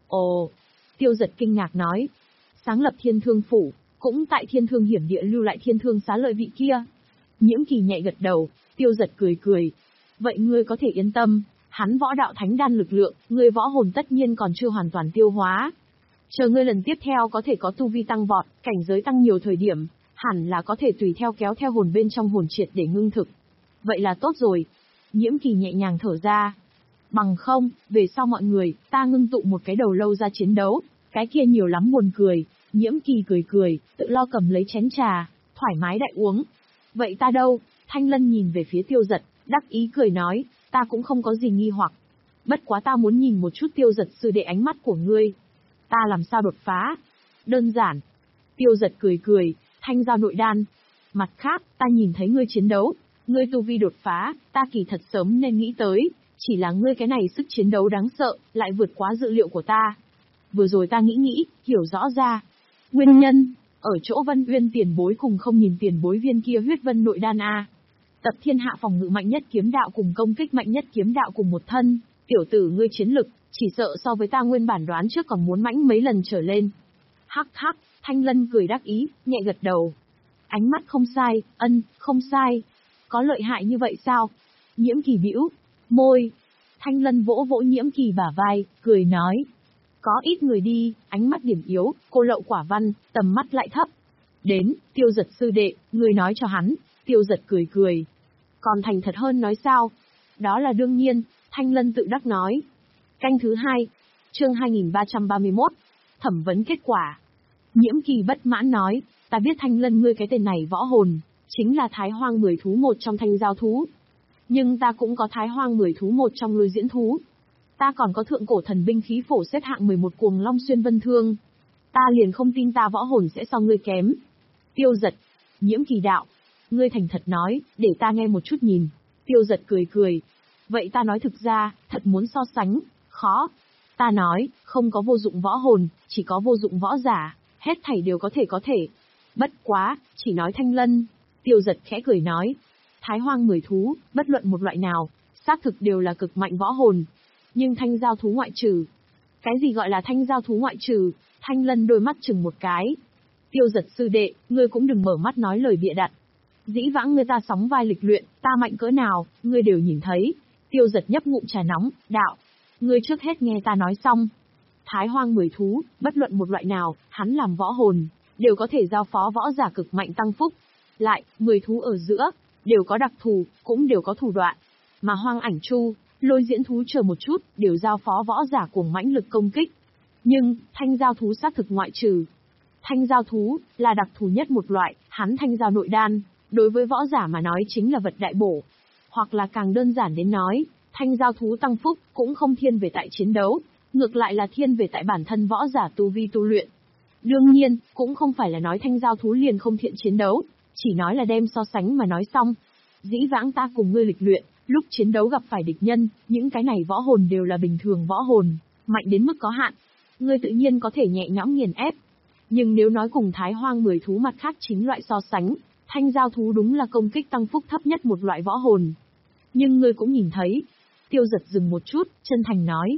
Ồ, Tiêu Giật kinh ngạc nói. Sáng lập Thiên Thương Phủ, cũng tại Thiên Thương hiểm địa lưu lại Thiên Thương xá lợi vị kia. Nhiễm Kỳ nhẹ gật đầu, Tiêu Giật cười cười. Vậy ngươi có thể yên tâm, hắn võ đạo thánh đan lực lượng, ngươi võ hồn tất nhiên còn chưa hoàn toàn tiêu hóa. Chờ ngươi lần tiếp theo có thể có tu vi tăng vọt, cảnh giới tăng nhiều thời điểm, hẳn là có thể tùy theo kéo theo hồn bên trong hồn triệt để ngưng thực. Vậy là tốt rồi. Nhiễm Kỳ nhẹ nhàng thở ra. Bằng không, về sau mọi người, ta ngưng tụ một cái đầu lâu ra chiến đấu, cái kia nhiều lắm buồn cười. Nhiễm Kỳ cười cười, tự lo cầm lấy chén trà, thoải mái đại uống. Vậy ta đâu? Thanh Lân nhìn về phía Tiêu Giật, đắc ý cười nói, ta cũng không có gì nghi hoặc. Bất quá ta muốn nhìn một chút Tiêu Giật sư đệ ánh mắt của ngươi. Ta làm sao đột phá? Đơn giản. Tiêu Giật cười cười, thanh giao nội đan. Mặt khác, ta nhìn thấy ngươi chiến đấu, ngươi tu vi đột phá, ta kỳ thật sớm nên nghĩ tới, chỉ là ngươi cái này sức chiến đấu đáng sợ, lại vượt quá dự liệu của ta. Vừa rồi ta nghĩ nghĩ, hiểu rõ ra. Nguyên nhân, ở chỗ Vân Uyên tiền bối cùng không nhìn tiền bối viên kia huyết vân nội đan a. Tập thiên hạ phòng ngự mạnh nhất kiếm đạo cùng công kích mạnh nhất kiếm đạo cùng một thân, tiểu tử ngươi chiến lực, chỉ sợ so với ta nguyên bản đoán trước còn muốn mãnh mấy lần trở lên. Hắc hắc, Thanh Lân cười đắc ý, nhẹ gật đầu. Ánh mắt không sai, ân, không sai. Có lợi hại như vậy sao? Nhiễm Kỳ bĩu môi. Thanh Lân vỗ vỗ Nhiễm Kỳ bả vai, cười nói. Có ít người đi, ánh mắt điểm yếu, cô lậu quả văn, tầm mắt lại thấp. Đến, Tiêu Giật sư đệ, ngươi nói cho hắn. Tiêu Giật cười cười. Còn thành thật hơn nói sao? Đó là đương nhiên, Thanh Lân tự đắc nói. Canh thứ hai, chương hai nghìn ba trăm ba mươi mốt, thẩm vấn kết quả. Nhiễm Kỳ bất mãn nói, ta biết Thanh Lân ngươi cái tên này võ hồn, chính là Thái Hoang mười thú một trong thanh giao thú. Nhưng ta cũng có Thái Hoang mười thú một trong lôi diễn thú. Ta còn có thượng cổ thần binh khí phổ xếp hạng mười một cuồng long xuyên vân thương. Ta liền không tin ta võ hồn sẽ so ngươi kém. Tiêu Giật, Nhiễm Kỳ đạo, ngươi thành thật nói, để ta nghe một chút nhìn. Tiêu Giật cười cười. Vậy ta nói thực ra, thật muốn so sánh, khó. Ta nói, không có vô dụng võ hồn, chỉ có vô dụng võ giả, hết thảy đều có thể có thể. Bất quá, chỉ nói Thanh Lân. Tiêu Giật khẽ cười nói. Thái Hoang mười thú, bất luận một loại nào, xác thực đều là cực mạnh võ hồn. Nhưng thanh giao thú ngoại trừ. Cái gì gọi là thanh giao thú ngoại trừ? Thanh Lân đôi mắt chừng một cái. Tiêu Giật sư đệ, ngươi cũng đừng mở mắt nói lời bịa đặt. Dĩ vãng ngươi ta sóng vai lịch luyện, ta mạnh cỡ nào, ngươi đều nhìn thấy. Tiêu Giật nhấp ngụm trà nóng, đạo. Ngươi trước hết nghe ta nói xong. Thái Hoang mười thú, bất luận một loại nào, hắn làm võ hồn, đều có thể giao phó võ giả cực mạnh tăng phúc. Lại, mười thú ở giữa, đều có đặc thù, cũng đều có thủ đoạn. Mà Hoang Ảnh Chu, lôi diễn thú chờ một chút, đều giao phó võ giả cuồng mãnh lực công kích. Nhưng, thanh giao thú xác thực ngoại trừ. Thanh giao thú, là đặc thù nhất một loại, hắn thanh giao nội đan, đối với võ giả mà nói chính là vật đại bổ. Hoặc là càng đơn giản đến nói, thanh giao thú tăng phúc, cũng không thiên về tại chiến đấu, ngược lại là thiên về tại bản thân võ giả tu vi tu luyện. Đương nhiên, cũng không phải là nói thanh giao thú liền không thiện chiến đấu, chỉ nói là đem so sánh mà nói xong. Dĩ vãng ta cùng ngươi lịch luyện, lúc chiến đấu gặp phải địch nhân, những cái này võ hồn đều là bình thường võ hồn, mạnh đến mức có hạn. Ngươi tự nhiên có thể nhẹ nhõm nghiền ép. Nhưng nếu nói cùng Thái Hoang mười thú mặt khác chín loại so sánh, thanh giao thú đúng là công kích tăng phúc thấp nhất một loại võ hồn. Nhưng ngươi cũng nhìn thấy. Tiêu Giật dừng một chút, chân thành nói.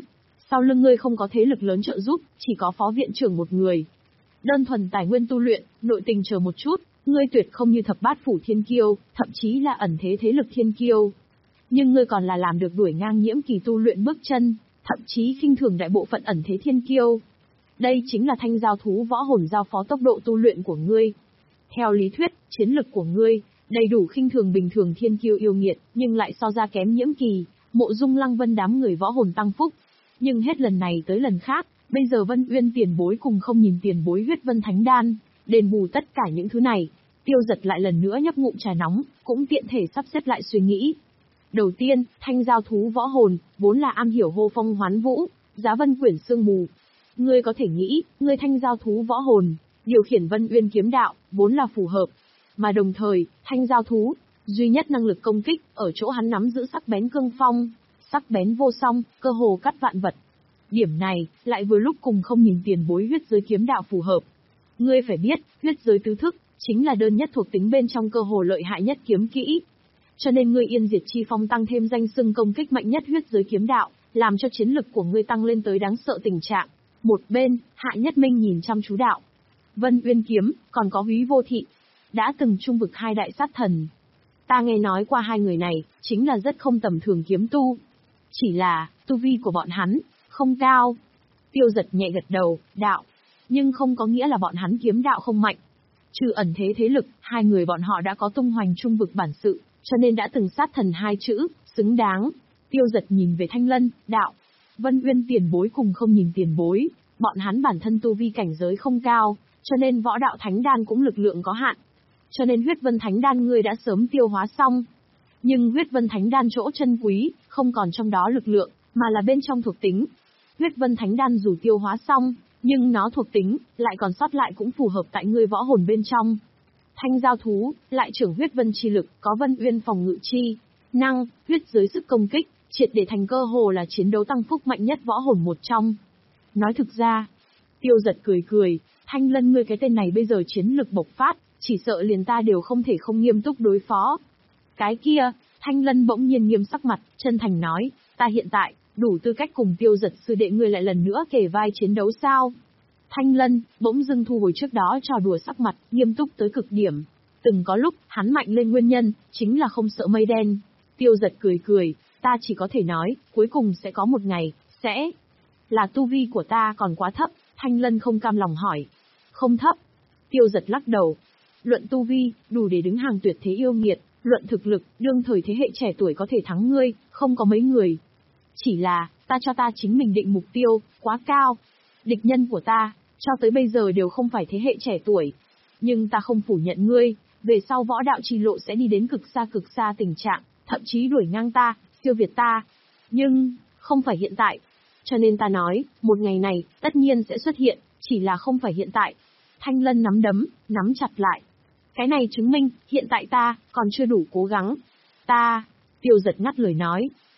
Sau lưng ngươi không có thế lực lớn trợ giúp, chỉ có phó viện trưởng một người. Đơn thuần tài nguyên tu luyện, nội tình chờ một chút, ngươi tuyệt không như thập bát phủ thiên kiêu, thậm chí là ẩn thế thế lực thiên kiêu. Nhưng ngươi còn là làm được đuổi ngang nhiễm kỳ tu luyện bước chân, thậm chí khinh thường đại bộ phận ẩn thế thiên kiêu. Đây chính là thanh giao thú võ hồn giao phó tốc độ tu luyện của ngươi. Theo lý thuyết, chiến lực của ngươi đầy đủ khinh thường bình thường thiên kiêu yêu nghiệt, nhưng lại so ra kém nhiễm kỳ, Mộ Dung Lăng Vân đám người võ hồn tăng phúc. Nhưng hết lần này tới lần khác, bây giờ Vân Uyên tiền bối cùng không nhìn tiền bối huyết vân thánh đan, đền bù tất cả những thứ này. Tiêu Giật lại lần nữa nhấp ngụm trà nóng, cũng tiện thể sắp xếp lại suy nghĩ. Đầu tiên, thanh giao thú võ hồn, vốn là am hiểu hô phong hoán vũ, giá vân quyển sương mù. Ngươi có thể nghĩ, ngươi thanh giao thú võ hồn, điều khiển Vân Uyên kiếm đạo, vốn là phù hợp. Mà đồng thời, thanh giao thú, duy nhất năng lực công kích, ở chỗ hắn nắm giữ sắc bén cương phong, sắc bén vô song, cơ hồ cắt vạn vật. Điểm này, lại vừa lúc cùng không nhìn tiền bối huyết giới kiếm đạo phù hợp. Ngươi phải biết, huyết giới tứ thức, chính là đơn nhất thuộc tính bên trong cơ hồ lợi hại nhất kiếm kỹ. Cho nên ngươi yên diệt chi phong tăng thêm danh xưng công kích mạnh nhất huyết giới kiếm đạo, làm cho chiến lực của ngươi tăng lên tới đáng sợ tình trạng. Một bên, Hạ Nhất Minh nhìn chăm chú đạo. Vân Uyên kiếm, còn có Húy Vô Thị, đã từng trung vực hai đại sát thần. Ta nghe nói qua hai người này, chính là rất không tầm thường kiếm tu. Chỉ là, tu vi của bọn hắn, không cao. Tiêu Giật nhẹ gật đầu, đạo. Nhưng không có nghĩa là bọn hắn kiếm đạo không mạnh. Trừ ẩn thế thế lực, hai người bọn họ đã có tung hoành trung vực bản sự, cho nên đã từng sát thần hai chữ, xứng đáng. Tiêu Giật nhìn về Thanh Lân, đạo. Vân Uyên tiền bối cùng không nhìn tiền bối, bọn hắn bản thân tu vi cảnh giới không cao, cho nên võ đạo thánh đan cũng lực lượng có hạn. Cho nên huyết vân thánh đan ngươi đã sớm tiêu hóa xong. Nhưng huyết vân thánh đan chỗ chân quý, không còn trong đó lực lượng, mà là bên trong thuộc tính. Huyết vân thánh đan dù tiêu hóa xong, nhưng nó thuộc tính, lại còn sót lại cũng phù hợp tại ngươi võ hồn bên trong. Thanh giao thú, lại trưởng huyết vân chi lực, có Vân Uyên phòng ngự chi, năng, huyết giới sức công kích, triệt để thành cơ hồ là chiến đấu tăng phúc mạnh nhất võ hồn một trong. Nói thực ra, Tiêu Giật cười cười, Thanh Lân ngươi cái tên này bây giờ chiến lực bộc phát, chỉ sợ liền ta đều không thể không nghiêm túc đối phó. Cái kia, Thanh Lân bỗng nhiên nghiêm sắc mặt, chân thành nói, ta hiện tại, đủ tư cách cùng Tiêu Giật sư đệ ngươi lại lần nữa kể vai chiến đấu sao? Thanh Lân, bỗng dưng thu hồi trước đó trò đùa sắc mặt, nghiêm túc tới cực điểm. Từng có lúc, hắn mạnh lên nguyên nhân, chính là không sợ mây đen. Tiêu Giật cười cười, ta chỉ có thể nói, cuối cùng sẽ có một ngày, sẽ là tu vi của ta còn quá thấp. Thanh Lân không cam lòng hỏi. Không thấp. Tiêu Giật lắc đầu. Luận tu vi, đủ để đứng hàng tuyệt thế yêu nghiệt, luận thực lực, đương thời thế hệ trẻ tuổi có thể thắng ngươi, không có mấy người. Chỉ là, ta cho ta chính mình định mục tiêu, quá cao. Địch nhân của ta, cho tới bây giờ đều không phải thế hệ trẻ tuổi. Nhưng ta không phủ nhận ngươi, về sau võ đạo chi lộ sẽ đi đến cực xa cực xa tình trạng, thậm chí đuổi ngang ta, siêu việt ta. Nhưng, không phải hiện tại. Cho nên ta nói, một ngày này, tất nhiên sẽ xuất hiện, chỉ là không phải hiện tại. Thanh Lân nắm đấm, nắm chặt lại. Cái này chứng minh, hiện tại ta, còn chưa đủ cố gắng. Ta, Tiêu Giật ngắt lời nói,